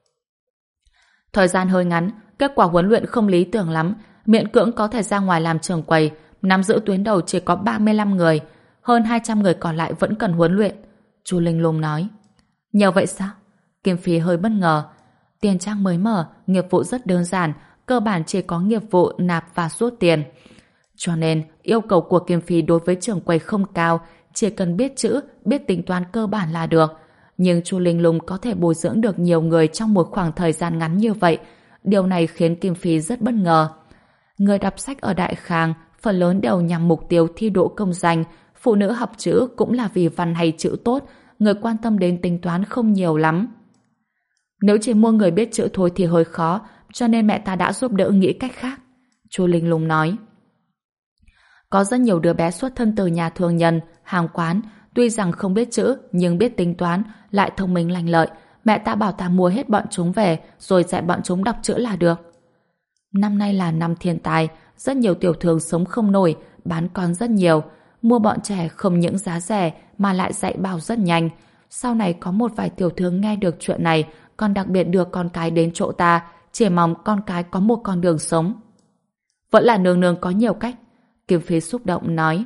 S1: Thời gian hơi ngắn, kết quả huấn luyện không lý tưởng lắm, miễn cưỡng có thể ra ngoài làm trường quầy, nắm giữ tuyến đầu chỉ có ba mươi lăm người, hơn hai trăm người còn lại vẫn cần huấn luyện. Chu Linh Lung nói. Nhiều vậy sao? Kim Phi hơi bất ngờ. Tiền trang mới mở, nghiệp vụ rất đơn giản, cơ bản chỉ có nghiệp vụ nạp và rút tiền. Cho nên, yêu cầu của Kim Phi đối với trường quầy không cao, chỉ cần biết chữ, biết tính toán cơ bản là được. Nhưng Chu Linh Lung có thể bồi dưỡng được nhiều người trong một khoảng thời gian ngắn như vậy. Điều này khiến Kim Phi rất bất ngờ. Người đọc sách ở Đại Khang phần lớn đều nhằm mục tiêu thi đỗ công danh, phụ nữ học chữ cũng là vì văn hay chữ tốt, người quan tâm đến tính toán không nhiều lắm. Nếu chỉ mua người biết chữ thôi thì hơi khó, cho nên mẹ ta đã giúp đỡ nghĩ cách khác. Chu Linh Lung nói. Có rất nhiều đứa bé xuất thân từ nhà thương nhân, hàng quán, tuy rằng không biết chữ nhưng biết tính toán, lại thông minh lanh lợi. Mẹ ta bảo ta mua hết bọn chúng về rồi dạy bọn chúng đọc chữ là được. Năm nay là năm thiên tai, rất nhiều tiểu thương sống không nổi, bán con rất nhiều. Mua bọn trẻ không những giá rẻ mà lại dạy bảo rất nhanh. Sau này có một vài tiểu thương nghe được chuyện này, còn đặc biệt đưa con cái đến chỗ ta, chỉ mong con cái có một con đường sống. Vẫn là nương nương có nhiều cách. Kim Phi xúc động nói.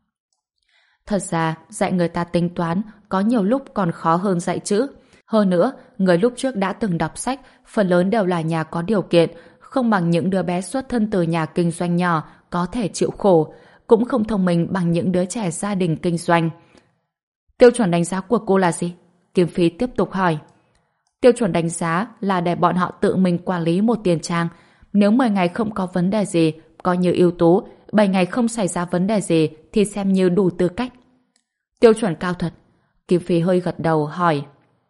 S1: Thật ra, dạy người ta tính toán có nhiều lúc còn khó hơn dạy chữ. Hơn nữa, người lúc trước đã từng đọc sách, phần lớn đều là nhà có điều kiện, không bằng những đứa bé xuất thân từ nhà kinh doanh nhỏ có thể chịu khổ, cũng không thông minh bằng những đứa trẻ gia đình kinh doanh. Tiêu chuẩn đánh giá của cô là gì? Kim Phi tiếp tục hỏi. Tiêu chuẩn đánh giá là để bọn họ tự mình quản lý một tiền trang. Nếu mười ngày không có vấn đề gì, coi như ưu tú, bảy ngày không xảy ra vấn đề gì thì xem như đủ tư cách. Tiêu chuẩn cao thật. Kim Phi hơi gật đầu hỏi.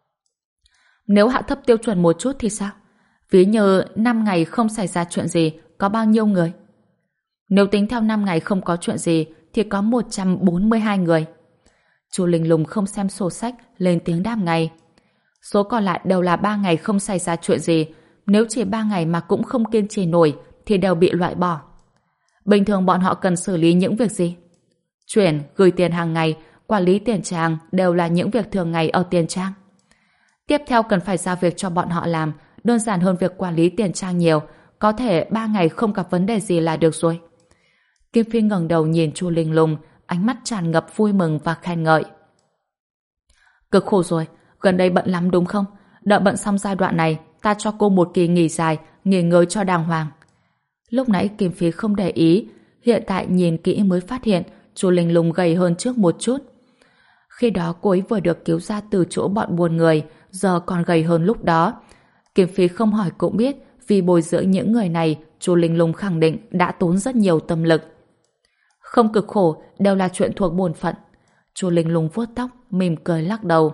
S1: Nếu hạ thấp tiêu chuẩn một chút thì sao? Ví như năm ngày không xảy ra chuyện gì, có bao nhiêu người? Nếu tính theo năm ngày không có chuyện gì thì có một trăm bốn mươi hai người. Chu Linh Lung không xem sổ sách, lên tiếng đáp ngay. Số còn lại đều là ba ngày không xảy ra chuyện gì. Nếu chỉ ba ngày mà cũng không kiên trì nổi thì đều bị loại bỏ. Bình thường bọn họ cần xử lý những việc gì? Chuyển, gửi tiền hàng ngày, quản lý tiền trang đều là những việc thường ngày ở tiền trang. Tiếp theo cần phải giao việc cho bọn họ làm, đơn giản hơn việc quản lý tiền trang nhiều, có thể ba ngày không gặp vấn đề gì là được rồi. Kim Phi ngẩng đầu nhìn Chu Linh Lung, ánh mắt tràn ngập vui mừng và khen ngợi. Cực khổ rồi, gần đây bận lắm đúng không? Đợi bận xong giai đoạn này, ta cho cô một kỳ nghỉ dài, nghỉ ngơi cho đàng hoàng. Lúc nãy Kim Phi không để ý, hiện tại nhìn kỹ mới phát hiện Chu Linh Lung gầy hơn trước một chút. Khi đó cô ấy vừa được cứu ra từ chỗ bọn buôn người, giờ còn gầy hơn lúc đó. Kim Phi không hỏi cũng biết, vì bồi dưỡng những người này, Chu Linh Lung khẳng định đã tốn rất nhiều tâm lực. Không cực khổ, đều là chuyện thuộc bổn phận. Chu Linh Lung vuốt tóc, mỉm cười lắc đầu.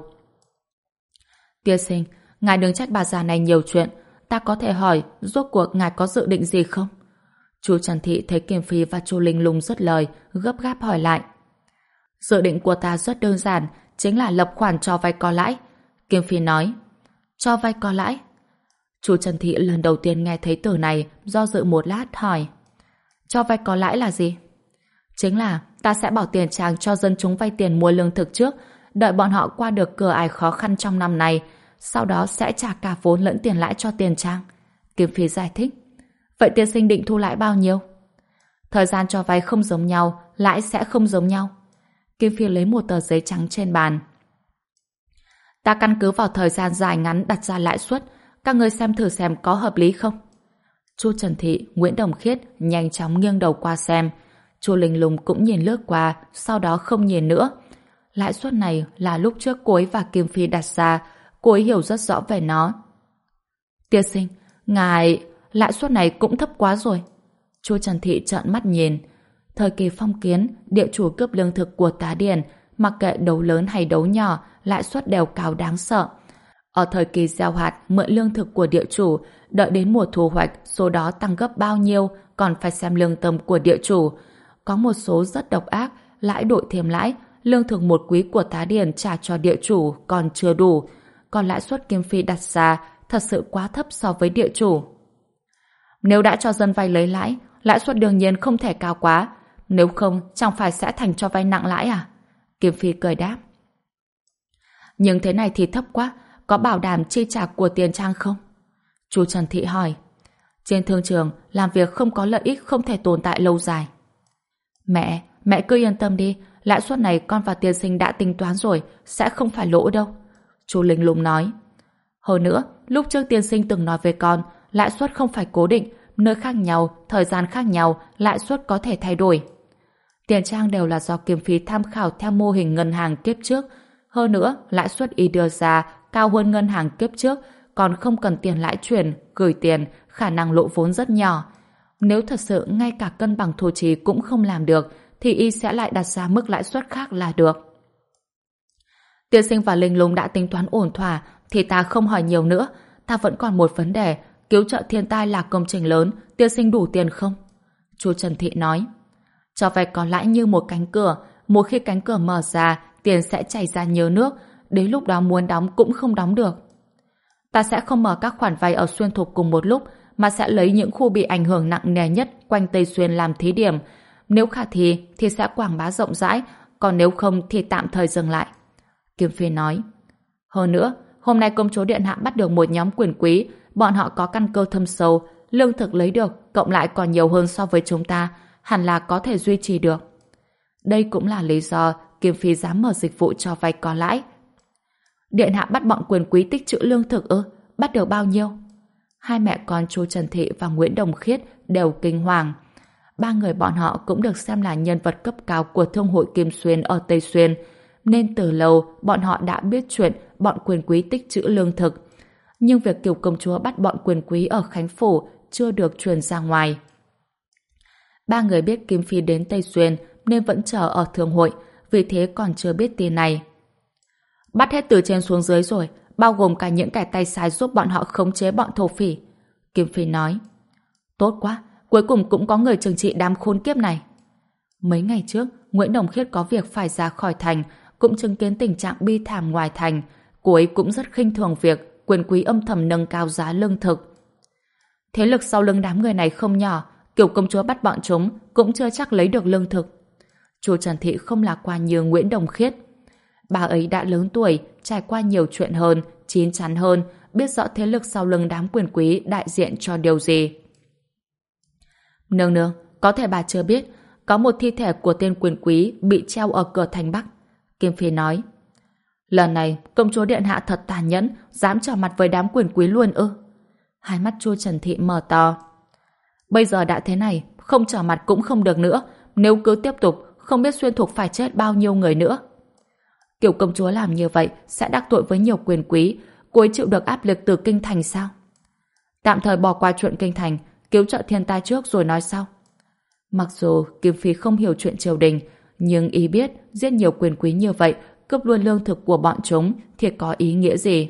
S1: Tiên sinh, ngài đừng trách bà già này nhiều chuyện, ta có thể hỏi rốt cuộc ngài có dự định gì không? Chu Trần Thị thấy Kim Phi và Chu Linh Lung rất lời, gấp gáp hỏi lại. Dự định của ta rất đơn giản, chính là lập khoản cho vay có lãi. Kim Phi nói. Cho vay có lãi? Chu Trần Thị lần đầu tiên nghe thấy từ này, do dự một lát hỏi. Cho vay có lãi là gì? Chính là ta sẽ bảo tiền trang cho dân chúng vay tiền mua lương thực trước, đợi bọn họ qua được cửa ải khó khăn trong năm này, sau đó sẽ trả cả vốn lẫn tiền lãi cho tiền trang. Kim Phi giải thích. Vậy tiên sinh định thu lãi bao nhiêu? Thời gian cho vay không giống nhau, lãi sẽ không giống nhau. Kim Phi lấy một tờ giấy trắng trên bàn. Ta căn cứ vào thời gian dài ngắn đặt ra lãi suất, các ngươi xem thử xem có hợp lý không? Chu Trần Thị, Nguyễn Đồng Khiết nhanh chóng nghiêng đầu qua xem. Chu Linh Lung cũng nhìn lướt qua, sau đó không nhìn nữa. Lãi suất này là lúc trước cô ấy và Kim Phi đặt ra, cô ấy hiểu rất rõ về nó. Tiên sinh, ngài... lãi suất này cũng thấp quá rồi. Chu Trần Thị trợn mắt nhìn. Thời kỳ phong kiến, địa chủ cướp lương thực của tá điền, mặc kệ đấu lớn hay đấu nhỏ, lãi suất đều cao đáng sợ. Ở thời kỳ gieo hạt, mượn lương thực của địa chủ, đợi đến mùa thu hoạch, số đó tăng gấp bao nhiêu, còn phải xem lương tâm của địa chủ. Có một số rất độc ác, lãi đội thêm lãi, lương thực một quý của tá điền trả cho địa chủ còn chưa đủ. Còn lãi suất Kim Phi đặt ra thật sự quá thấp so với địa chủ. Nếu đã cho dân vay lấy lãi, lãi suất đương nhiên không thể cao quá. Nếu không, chẳng phải sẽ thành cho vay nặng lãi à? Kim Phi cười đáp. Nhưng thế này thì thấp quá, có bảo đảm chi trả của tiền trang không? Chu Trần Thị hỏi. Trên thương trường, làm việc không có lợi ích không thể tồn tại lâu dài. Mẹ, mẹ cứ yên tâm đi, lãi suất này con và tiên sinh đã tính toán rồi, sẽ không phải lỗ đâu. Chu Linh Lung nói. Hơn nữa, lúc trước tiên sinh từng nói với con, lãi suất không phải cố định, nơi khác nhau, thời gian khác nhau, lãi suất có thể thay đổi. Tiền trang đều là do Kim Phi tham khảo theo mô hình ngân hàng kiếp trước. Hơn nữa, lãi suất y đưa ra cao hơn ngân hàng kiếp trước, còn không cần tiền lãi chuyển, gửi tiền, khả năng lỗ vốn rất nhỏ. Nếu thật sự ngay cả cân bằng thu chi cũng không làm được, thì y sẽ lại đặt ra mức lãi suất khác là được. Tiên sinh và Linh Lung đã tính toán ổn thỏa, thì ta không hỏi nhiều nữa. Ta vẫn còn một vấn đề, cứu trợ thiên tai là công trình lớn, tiên sinh đủ tiền không? Chu Trần Thị nói. Cho vay có lãi như một cánh cửa, một khi cánh cửa mở ra, tiền sẽ chảy ra nhiều nước, đến lúc đó muốn đóng cũng không đóng được. Ta sẽ không mở các khoản vay ở Xuyên Thục cùng một lúc, mà sẽ lấy những khu bị ảnh hưởng nặng nề nhất quanh Tây Xuyên làm thí điểm. Nếu khả thi thì sẽ quảng bá rộng rãi, còn nếu không thì tạm thời dừng lại. Kim Phi nói. Hơn nữa, hôm nay công chúa điện hạ bắt được một nhóm quyền quý, bọn họ có căn cơ thâm sâu, lương thực lấy được, cộng lại còn nhiều hơn so với chúng ta, hẳn là có thể duy trì được. Đây cũng là lý do Kim Phi dám mở dịch vụ cho vay có lãi. Điện hạ bắt bọn quyền quý tích trữ lương thực ư? Bắt được bao nhiêu? Hai mẹ con Chu Trần Thị và Nguyễn Đồng Khiết đều kinh hoàng. Ba người bọn họ cũng được xem là nhân vật cấp cao của Thương hội Kim Xuyên ở Tây Xuyên, nên từ lâu bọn họ đã biết chuyện bọn quyền quý tích trữ lương thực. Nhưng việc Kiều công chúa bắt bọn quyền quý ở Khánh Phủ chưa được truyền ra ngoài. Ba người biết Kim Phi đến Tây Xuyên nên vẫn chờ ở Thương hội, vì thế còn chưa biết tin này. Bắt hết từ trên xuống dưới rồi, bao gồm cả những kẻ tay sai giúp bọn họ khống chế bọn thổ phỉ. Kim Phi nói. Tốt quá, cuối cùng cũng có người trừng trị đám khốn kiếp này. Mấy ngày trước, Nguyễn Đồng Khiết có việc phải ra khỏi thành, cũng chứng kiến tình trạng bi thảm ngoài thành. Cô ấy cũng rất khinh thường việc quyền quý âm thầm nâng cao giá lương thực. Thế lực sau lưng đám người này không nhỏ, Kiều công chúa bắt bọn chúng cũng chưa chắc lấy được lương thực. Chu Trần Thị không lạc quan như Nguyễn Đồng Khiết. Bà ấy đã lớn tuổi, trải qua nhiều chuyện hơn, chín chắn hơn, biết rõ thế lực sau lưng đám quyền quý đại diện cho điều gì. Nương nương, có thể bà chưa biết, có một thi thể của tên quyền quý bị treo ở cửa thành Bắc. Kim Phi nói. Lần này, công chúa điện hạ thật tàn nhẫn, dám trở mặt với đám quyền quý luôn ư? Hai mắt Chu Trần Thị mở to. Bây giờ đã thế này, không trở mặt cũng không được nữa. Nếu cứ tiếp tục, không biết Xuyên Thục phải chết bao nhiêu người nữa. Kiểu công chúa làm như vậy sẽ đắc tội với nhiều quyền quý. Cô ấy chịu được áp lực từ kinh thành sao? Tạm thời bỏ qua chuyện kinh thành, cứu trợ thiên tai trước rồi nói sau. Mặc dù Kim Phi không hiểu chuyện triều đình, nhưng ý biết giết nhiều quyền quý như vậy, cướp luôn lương thực của bọn chúng thì có ý nghĩa gì.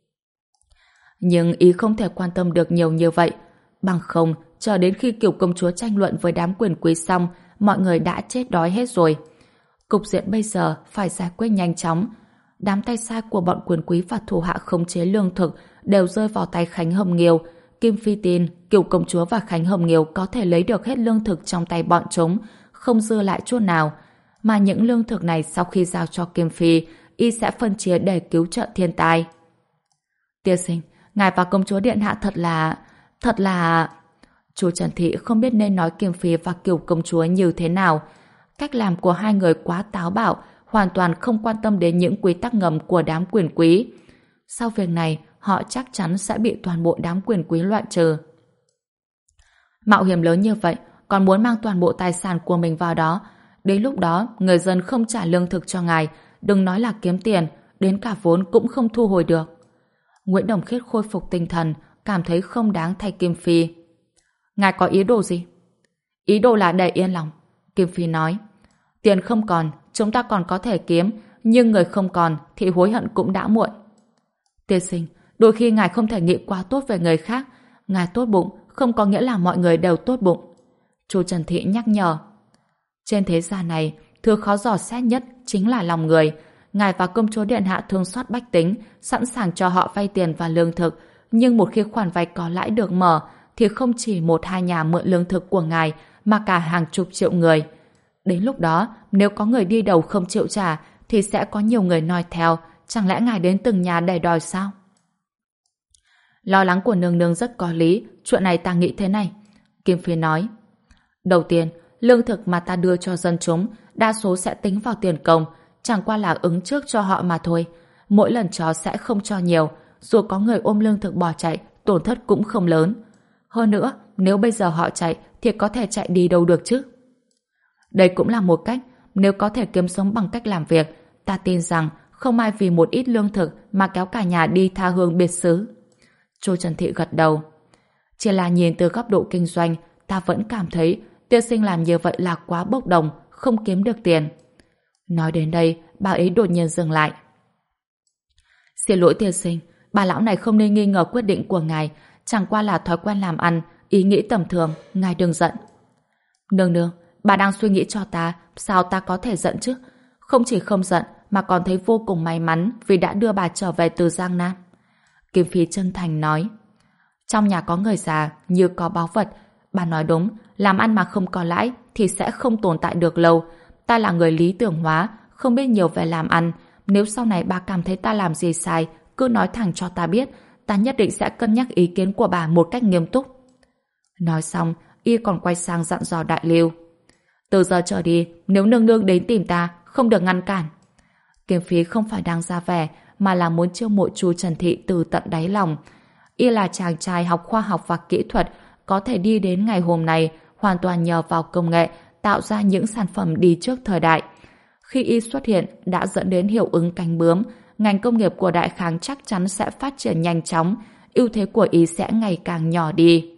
S1: Nhưng ý không thể quan tâm được nhiều như vậy. Bằng không, chờ đến khi Kiều công chúa tranh luận với đám quyền quý xong, mọi người đã chết đói hết rồi. Cục diện bây giờ phải giải quyết nhanh chóng. Đám tay sai của bọn quyền quý và thủ hạ khống chế lương thực đều rơi vào tay Khánh Hồng Nghiêu. Kim Phi tin Kiều công chúa và Khánh Hồng Nghiêu có thể lấy được hết lương thực trong tay bọn chúng, không dư lại chút nào. Mà những lương thực này sau khi giao cho Kim Phi, y sẽ phân chia để cứu trợ thiên tai. Tiên sinh, ngài và công chúa điện hạ thật là... thật là... Chu Trần Thị không biết nên nói Kim Phi và Kiều công chúa như thế nào. Cách làm của hai người quá táo bạo, hoàn toàn không quan tâm đến những quy tắc ngầm của đám quyền quý. Sau việc này, họ chắc chắn sẽ bị toàn bộ đám quyền quý loại trừ. Mạo hiểm lớn như vậy, còn muốn mang toàn bộ tài sản của mình vào đó. Đến lúc đó, người dân không trả lương thực cho ngài, đừng nói là kiếm tiền, đến cả vốn cũng không thu hồi được. Nguyễn Đồng Khiết khôi phục tinh thần, cảm thấy không đáng thay Kim Phi. Ngài có ý đồ gì? Ý đồ là để yên lòng. Kim Phi nói, tiền không còn, chúng ta còn có thể kiếm, nhưng người không còn thì hối hận cũng đã muộn. Tiên sinh, đôi khi ngài không thể nghĩ quá tốt về người khác. Ngài tốt bụng không có nghĩa là mọi người đều tốt bụng. Chu Trần Thị nhắc nhở. Trên thế gian này, thứ khó dò xét nhất chính là lòng người. Ngài và công chúa điện hạ thương xót bách tính, sẵn sàng cho họ vay tiền và lương thực. Nhưng một khi khoản vay có lãi được mở, thì không chỉ một hai nhà mượn lương thực của ngài, mà cả hàng chục triệu người. Đến lúc đó, nếu có người đi đầu không chịu trả, thì sẽ có nhiều người noi theo. Chẳng lẽ ngài đến từng nhà để đòi sao? Lo lắng của nương nương rất có lý. Chuyện này ta nghĩ thế này. Kim Phi nói. Đầu tiên, lương thực mà ta đưa cho dân chúng đa số sẽ tính vào tiền công, chẳng qua là ứng trước cho họ mà thôi. Mỗi lần cho sẽ không cho nhiều, dù có người ôm lương thực bỏ chạy, tổn thất cũng không lớn. Hơn nữa, nếu bây giờ họ chạy thì có thể chạy đi đâu được chứ? Đây cũng là một cách. Nếu có thể kiếm sống bằng cách làm việc, ta tin rằng không ai vì một ít lương thực mà kéo cả nhà đi tha hương biệt xứ. Chu Trần Thị gật đầu. Chỉ là nhìn từ góc độ kinh doanh, ta vẫn cảm thấy tiên sinh làm như vậy là quá bốc đồng, không kiếm được tiền. Nói đến đây, bà ấy đột nhiên dừng lại. Xin lỗi tiên sinh, bà lão này không nên nghi ngờ quyết định của ngài, chẳng qua là thói quen làm ăn, ý nghĩ tầm thường, ngài đừng giận. Nương nương, bà đang suy nghĩ cho ta, sao ta có thể giận chứ? Không chỉ không giận, mà còn thấy vô cùng may mắn vì đã đưa bà trở về từ Giang Nam. Kim Phi chân thành nói. Trong nhà có người già, như có báu vật. Bà nói đúng, làm ăn mà không có lãi thì sẽ không tồn tại được lâu. Ta là người lý tưởng hóa, không biết nhiều về làm ăn. Nếu sau này bà cảm thấy ta làm gì sai, cứ nói thẳng cho ta biết, ta nhất định sẽ cân nhắc ý kiến của bà một cách nghiêm túc. Nói xong, y còn quay sang dặn dò Đại Lưu. Từ giờ trở đi, nếu nương nương đến tìm ta, không được ngăn cản. Kim Phi không phải đang ra vẻ, mà là muốn chiêu mộ Chu Trần Thị từ tận đáy lòng. Y là chàng trai học khoa học và kỹ thuật, có thể đi đến ngày hôm nay hoàn toàn nhờ vào công nghệ tạo ra những sản phẩm đi trước thời đại. Khi y xuất hiện đã dẫn đến hiệu ứng cánh bướm, ngành công nghiệp của Đại Kháng chắc chắn sẽ phát triển nhanh chóng, ưu thế của y sẽ ngày càng nhỏ đi.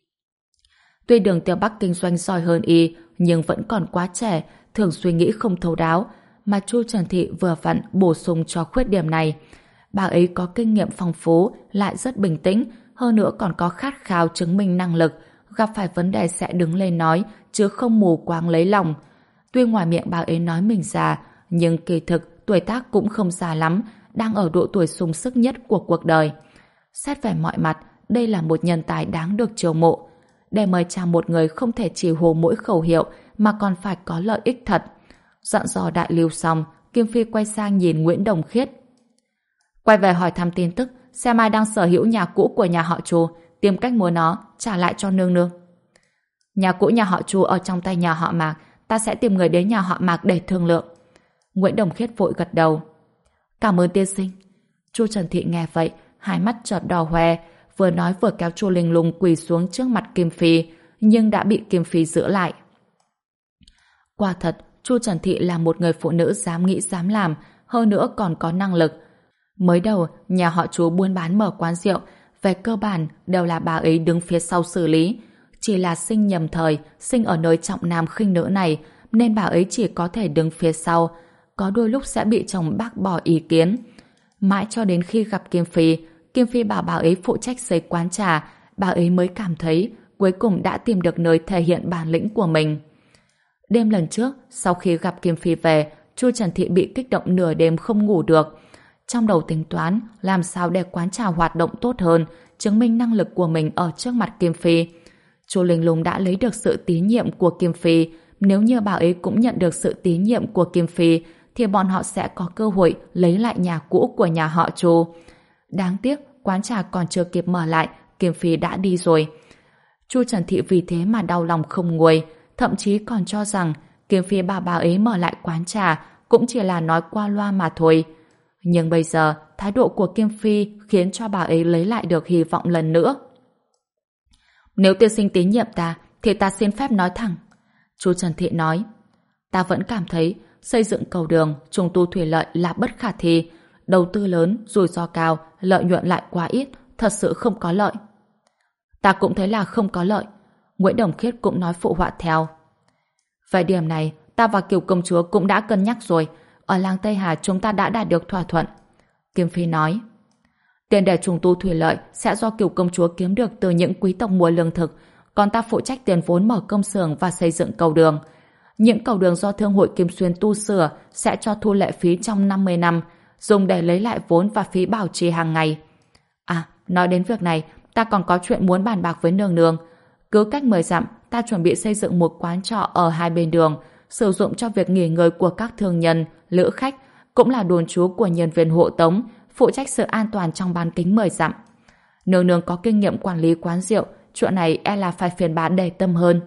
S1: Tuy Đường Tiêu Bắc kinh doanh giỏi hơn y, nhưng vẫn còn quá trẻ, thường suy nghĩ không thấu đáo, mà Chu Trần Thị vừa vặn bổ sung cho khuyết điểm này. Bà ấy có kinh nghiệm phong phú, lại rất bình tĩnh, hơn nữa còn có khát khao chứng minh năng lực, gặp phải vấn đề sẽ đứng lên nói, chứ không mù quáng lấy lòng. Tuy ngoài miệng bà ấy nói mình già, nhưng kỳ thực tuổi tác cũng không già lắm, đang ở độ tuổi sung sức nhất của cuộc đời. Xét về mọi mặt, đây là một nhân tài đáng được chiều mộ. Để mời chào một người không thể chỉ hồ mỗi khẩu hiệu, mà còn phải có lợi ích thật. Dặn dò Đại Lưu xong, Kim Phi quay sang nhìn Nguyễn Đồng Khiết. Quay về hỏi thăm tin tức, xem ai đang sở hữu nhà cũ của nhà họ Chu, tìm cách mua nó, trả lại cho nương nương. Nhà cũ nhà họ Chu ở trong tay nhà họ Mạc, ta sẽ tìm người đến nhà họ Mạc để thương lượng. Nguyễn Đồng Khiết vội gật đầu. Cảm ơn tiên sinh. Chu Trần Thị nghe vậy, hai mắt chợt đỏ hoe, vừa nói vừa kéo Chu Linh Lung quỳ xuống trước mặt Kim Phi, nhưng đã bị Kim Phi giữ lại. Quả thật, Chu Trần Thị là một người phụ nữ dám nghĩ dám làm, hơn nữa còn có năng lực. Mới đầu, nhà họ Chu buôn bán mở quán rượu, về cơ bản đều là bà ấy đứng phía sau xử lý. Chỉ là sinh nhầm thời, sinh ở nơi trọng nam khinh nữ này, nên bà ấy chỉ có thể đứng phía sau, có đôi lúc sẽ bị chồng bác bỏ ý kiến. Mãi cho đến khi gặp Kim Phi, Kim Phi bảo bà ấy phụ trách xây quán trà, bà ấy mới cảm thấy cuối cùng đã tìm được nơi thể hiện bản lĩnh của mình. Đêm lần trước, sau khi gặp Kim Phi về, Chu Trần Thị bị kích động nửa đêm không ngủ được. Trong đầu tính toán làm sao để quán trà hoạt động tốt hơn, chứng minh năng lực của mình ở trước mặt Kim Phi. Chu Linh Lung đã lấy được sự tín nhiệm của Kim Phi. Nếu như bà ấy cũng nhận được sự tín nhiệm của Kim Phi, thì bọn họ sẽ có cơ hội lấy lại nhà cũ của nhà họ Chu. Đáng tiếc, quán trà còn chưa kịp mở lại, Kim Phi đã đi rồi. Chu Trần Thị vì thế mà đau lòng không nguôi, thậm chí còn cho rằng Kim Phi bảo bà ấy mở lại quán trà cũng chỉ là nói qua loa mà thôi. Nhưng bây giờ, thái độ của Kim Phi khiến cho bà ấy lấy lại được hy vọng lần nữa. Nếu tiên sinh tín nhiệm ta, thì ta xin phép nói thẳng. Chu Trần Thị nói, ta vẫn cảm thấy xây dựng cầu đường, trùng tu thủy lợi là bất khả thi. Đầu tư lớn, rủi ro cao, lợi nhuận lại quá ít, thật sự không có lợi. Ta cũng thấy là không có lợi. Nguyễn Đồng Khiết cũng nói phụ họa theo. Về điểm này, ta và Kiều công chúa cũng đã cân nhắc rồi. Ở làng Tây Hà chúng ta đã đạt được thỏa thuận. Kim Phi nói, tiền để trùng tu thủy lợi sẽ do Kiều công chúa kiếm được từ những quý tộc mua lương thực, còn ta phụ trách tiền vốn mở công xưởng và xây dựng cầu đường. Những cầu đường do Thương hội Kim Xuyên tu sửa sẽ cho thu lệ phí trong năm mươi năm, dùng để lấy lại vốn và phí bảo trì hàng ngày. À, nói đến việc này, ta còn có chuyện muốn bàn bạc với nương nương. Cứ cách mười dặm, ta chuẩn bị xây dựng một quán trọ ở hai bên đường, sử dụng cho việc nghỉ ngơi của các thương nhân, lữ khách, cũng là đồn trú của nhân viên hộ tống, phụ trách sự an toàn trong bán kính mười dặm. Nương nương có kinh nghiệm quản lý quán rượu, chuyện này e là phải phiền bà để tâm hơn.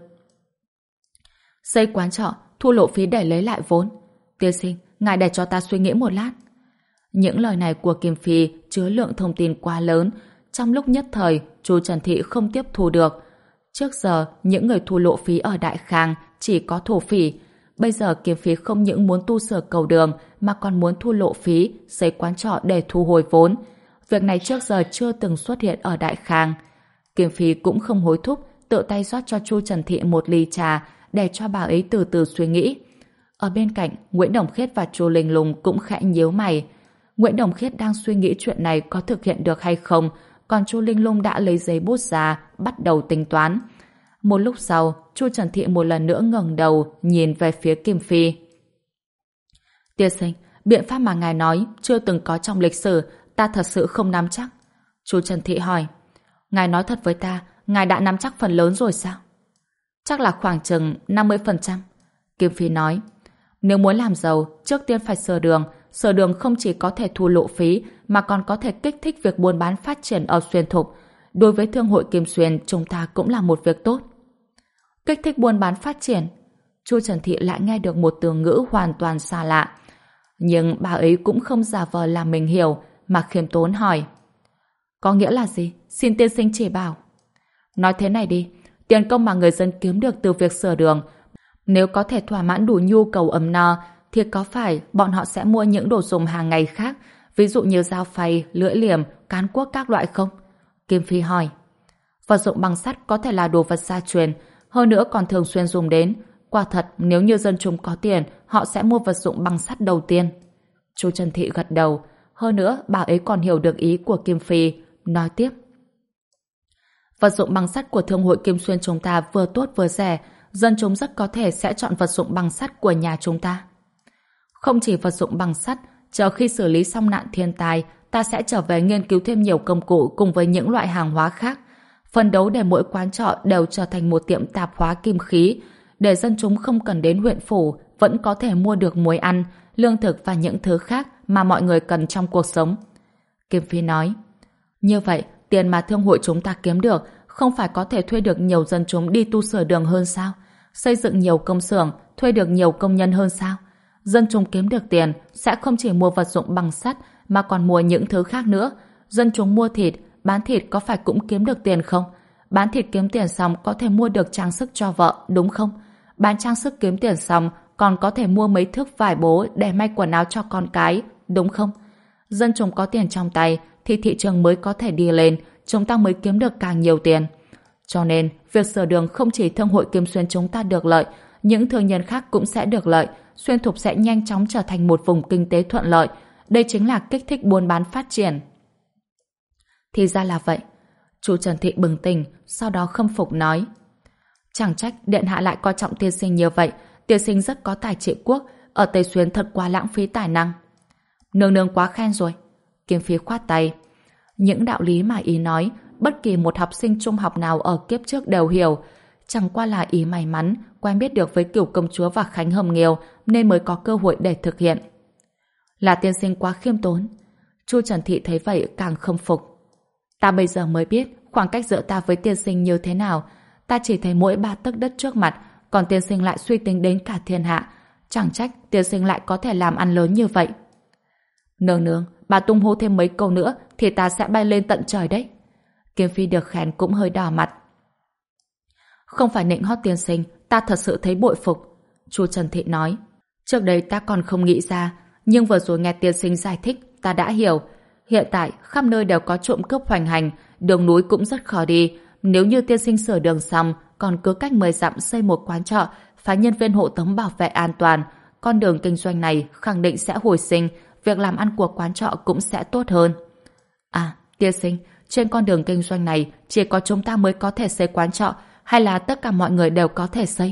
S1: Xây quán trọ, thu lộ phí để lấy lại vốn. Tiên sinh, ngài để cho ta suy nghĩ một lát. Những lời này của Kim Phi chứa lượng thông tin quá lớn, trong lúc nhất thời, Chu Trần Thị không tiếp thu được. Trước giờ, những người thu lộ phí ở Đại Khang chỉ có thổ phỉ. Bây giờ Kim Phi không những muốn tu sửa cầu đường mà còn muốn thu lộ phí, xây quán trọ để thu hồi vốn. Việc này trước giờ chưa từng xuất hiện ở Đại Khang. Kim Phi cũng không hối thúc, tự tay rót cho Chu Trần Thị một ly trà để cho bà ấy từ từ suy nghĩ. Ở bên cạnh, Nguyễn Đồng Khiết và Chu Linh Lung cũng khẽ nhíu mày. Nguyễn Đồng Khiết đang suy nghĩ chuyện này có thực hiện được hay không, còn Chu Linh Lung đã lấy giấy bút ra, bắt đầu tính toán. Một lúc sau, Chu Trần Thị một lần nữa ngẩng đầu, nhìn về phía Kim Phi. Tiên sinh, biện pháp mà ngài nói chưa từng có trong lịch sử, ta thật sự không nắm chắc. Chu Trần Thị hỏi, ngài nói thật với ta, ngài đã nắm chắc phần lớn rồi sao? Chắc là khoảng chừng năm mươi phần trăm. Kim Phi nói, nếu muốn làm giàu, trước tiên phải sửa đường. Sửa đường không chỉ có thể thu lộ phí, mà còn có thể kích thích việc buôn bán phát triển ở Xuyên Thục. Đối với Thương hội Kim Xuyên, chúng ta cũng là một việc tốt. Kích thích buôn bán phát triển. Chu Trần Thị lại nghe được một từ ngữ hoàn toàn xa lạ. Nhưng bà ấy cũng không giả vờ làm mình hiểu, mà khiêm tốn hỏi. Có nghĩa là gì? Xin tiên sinh chỉ bảo. Nói thế này đi, tiền công mà người dân kiếm được từ việc sửa đường, nếu có thể thỏa mãn đủ nhu cầu ấm no, thì có phải bọn họ sẽ mua những đồ dùng hàng ngày khác, ví dụ như dao phay, lưỡi liềm, cán cuốc các loại không? Kim Phi hỏi. Vật dụng bằng sắt có thể là đồ vật gia truyền, hơn nữa còn thường xuyên dùng đến. Quả thật, nếu như dân chúng có tiền, họ sẽ mua vật dụng bằng sắt đầu tiên. Chu Trần Thị gật đầu. Hơn nữa, bà ấy còn hiểu được ý của Kim Phi, nói tiếp. Vật dụng bằng sắt của Thương hội Kim Xuyên chúng ta vừa tốt vừa rẻ, dân chúng rất có thể sẽ chọn vật dụng bằng sắt của nhà chúng ta. Không chỉ vật dụng bằng sắt, chờ khi xử lý xong nạn thiên tai, ta sẽ trở về nghiên cứu thêm nhiều công cụ cùng với những loại hàng hóa khác, phấn đấu để mỗi quán trọ đều trở thành một tiệm tạp hóa kim khí, để dân chúng không cần đến huyện phủ vẫn có thể mua được muối ăn, lương thực và những thứ khác mà mọi người cần trong cuộc sống. Kim Phi nói, như vậy, tiền mà thương hội chúng ta kiếm được không phải có thể thuê được nhiều dân chúng đi tu sửa đường hơn sao? Xây dựng nhiều công xưởng, thuê được nhiều công nhân hơn sao? Dân chúng kiếm được tiền sẽ không chỉ mua vật dụng bằng sắt mà còn mua những thứ khác nữa. Dân chúng mua thịt, bán thịt có phải cũng kiếm được tiền không? Bán thịt kiếm tiền xong có thể mua được trang sức cho vợ, đúng không? Bán trang sức kiếm tiền xong còn có thể mua mấy thước vải bố để may quần áo cho con cái, đúng không? Dân chúng có tiền trong tay thì thị trường mới có thể đi lên, chúng ta mới kiếm được càng nhiều tiền. Cho nên, việc sửa đường không chỉ Thương hội Kim Xuyên chúng ta được lợi, những thương nhân khác cũng sẽ được lợi, Xuyên Thục sẽ nhanh chóng trở thành một vùng kinh tế thuận lợi. Đây chính là kích thích buôn bán phát triển. Thì ra là vậy. Chu Trần Thị bừng tỉnh, sau đó khâm phục nói. Chẳng trách điện hạ lại coi trọng tiên sinh như vậy, tiên sinh rất có tài trị quốc, ở Tây Xuyên thật quá lãng phí tài năng. Nương nương quá khen rồi. Kim Phi khoát tay. Những đạo lý mà ý nói, bất kỳ một học sinh trung học nào ở kiếp trước đều hiểu. Chẳng qua là ý may mắn quen biết được với Cửu công chúa và Khánh Hồng Nghiêu nên mới có cơ hội để thực hiện. Là tiên sinh quá khiêm tốn. Chu Trần Thị thấy vậy càng khâm phục. Ta bây giờ mới biết khoảng cách giữa ta với tiên sinh như thế nào. Ta chỉ thấy mỗi ba tấc đất trước mặt, còn tiên sinh lại suy tính đến cả thiên hạ. Chẳng trách tiên sinh lại có thể làm ăn lớn như vậy. Nương nương, bà tung hô thêm mấy câu nữa thì ta sẽ bay lên tận trời đấy. Kiếm Phi được khen cũng hơi đỏ mặt. Không phải nịnh hót tiên sinh, ta thật sự thấy bội phục. Chu Trần Thị nói. Trước đây ta còn không nghĩ ra, nhưng vừa rồi nghe tiên sinh giải thích, ta đã hiểu. Hiện tại, khắp nơi đều có trộm cướp hoành hành, đường núi cũng rất khó đi. Nếu như tiên sinh sửa đường xong, còn cứ cách mười dặm xây một quán trọ, phái nhân viên hộ tống bảo vệ an toàn, con đường kinh doanh này khẳng định sẽ hồi sinh, việc làm ăn của quán trọ cũng sẽ tốt hơn. À, tiên sinh, trên con đường kinh doanh này chỉ có chúng ta mới có thể xây quán trọ, hay là tất cả mọi người đều có thể xây?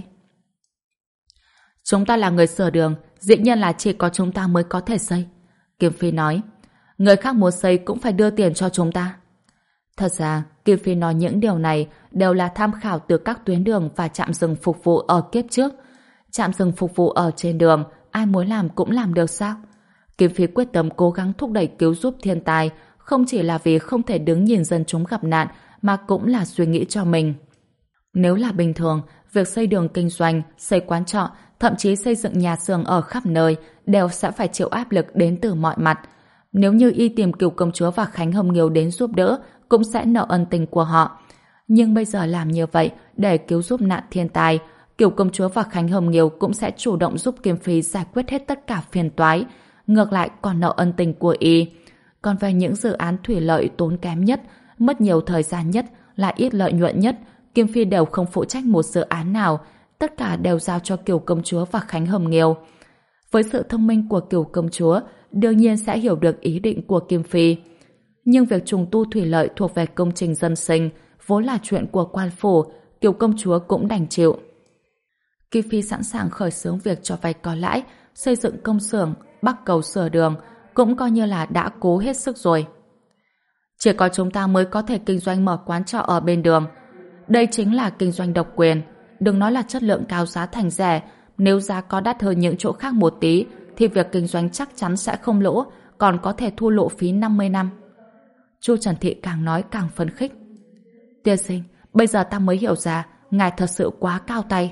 S1: Chúng ta là người sửa đường, dĩ nhiên là chỉ có chúng ta mới có thể xây. Kim Phi nói. Người khác muốn xây cũng phải đưa tiền cho chúng ta. Thật ra, Kim Phi nói những điều này đều là tham khảo từ các tuyến đường và trạm dừng phục vụ ở kiếp trước. Trạm dừng phục vụ ở trên đường, ai muốn làm cũng làm được sao? Kim Phi quyết tâm cố gắng thúc đẩy cứu giúp thiên tai, không chỉ là vì không thể đứng nhìn dân chúng gặp nạn, mà cũng là suy nghĩ cho mình. Nếu là bình thường, việc xây đường kinh doanh, xây quán trọ, thậm chí xây dựng nhà xưởng ở khắp nơi đều sẽ phải chịu áp lực đến từ mọi mặt. Nếu như y tìm Cửu Công Chúa và Khánh Hồng Nghiêu đến giúp đỡ, cũng sẽ nợ ân tình của họ. Nhưng bây giờ làm như vậy để cứu giúp nạn thiên tai, Cửu Công Chúa và Khánh Hồng Nghiêu cũng sẽ chủ động giúp Kim Phi giải quyết hết tất cả phiền toái, ngược lại còn nợ ân tình của y. Còn về những dự án thủy lợi tốn kém nhất, mất nhiều thời gian nhất, lại ít lợi nhuận nhất, Kim Phi đều không phụ trách một dự án nào, tất cả đều giao cho Cửu Công Chúa và Khánh Hồng Nghiêu. Với sự thông minh của Cửu Công Chúa, đương nhiên sẽ hiểu được ý định của Kim Phi. Nhưng việc trùng tu thủy lợi thuộc về công trình dân sinh, vốn là chuyện của quan phủ, Cửu Công Chúa cũng đành chịu. Kim Phi sẵn sàng khởi xướng việc cho vay có lãi, xây dựng công xưởng, bắc cầu sửa đường, cũng coi như là đã cố hết sức rồi. Chỉ có chúng ta mới có thể kinh doanh mở quán trọ ở bên đường. Đây chính là kinh doanh độc quyền. Đừng nói là chất lượng cao giá thành rẻ, nếu giá có đắt hơn những chỗ khác một tí, thì việc kinh doanh chắc chắn sẽ không lỗ, còn có thể thu lộ phí năm mươi năm. Chu Trần Thị càng nói càng phấn khích. Tiên sinh, bây giờ ta mới hiểu ra, ngài thật sự quá cao tay.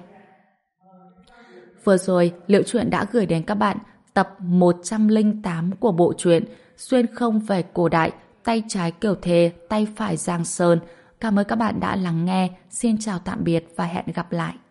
S1: Vừa rồi, Liệu Truyện đã gửi đến các bạn tập một trăm lẻ tám của bộ truyện Xuyên không về cổ đại, tay trái Kiều Thề, tay phải Giang Sơn. Cảm ơn các bạn đã lắng nghe. Xin chào tạm biệt và hẹn gặp lại.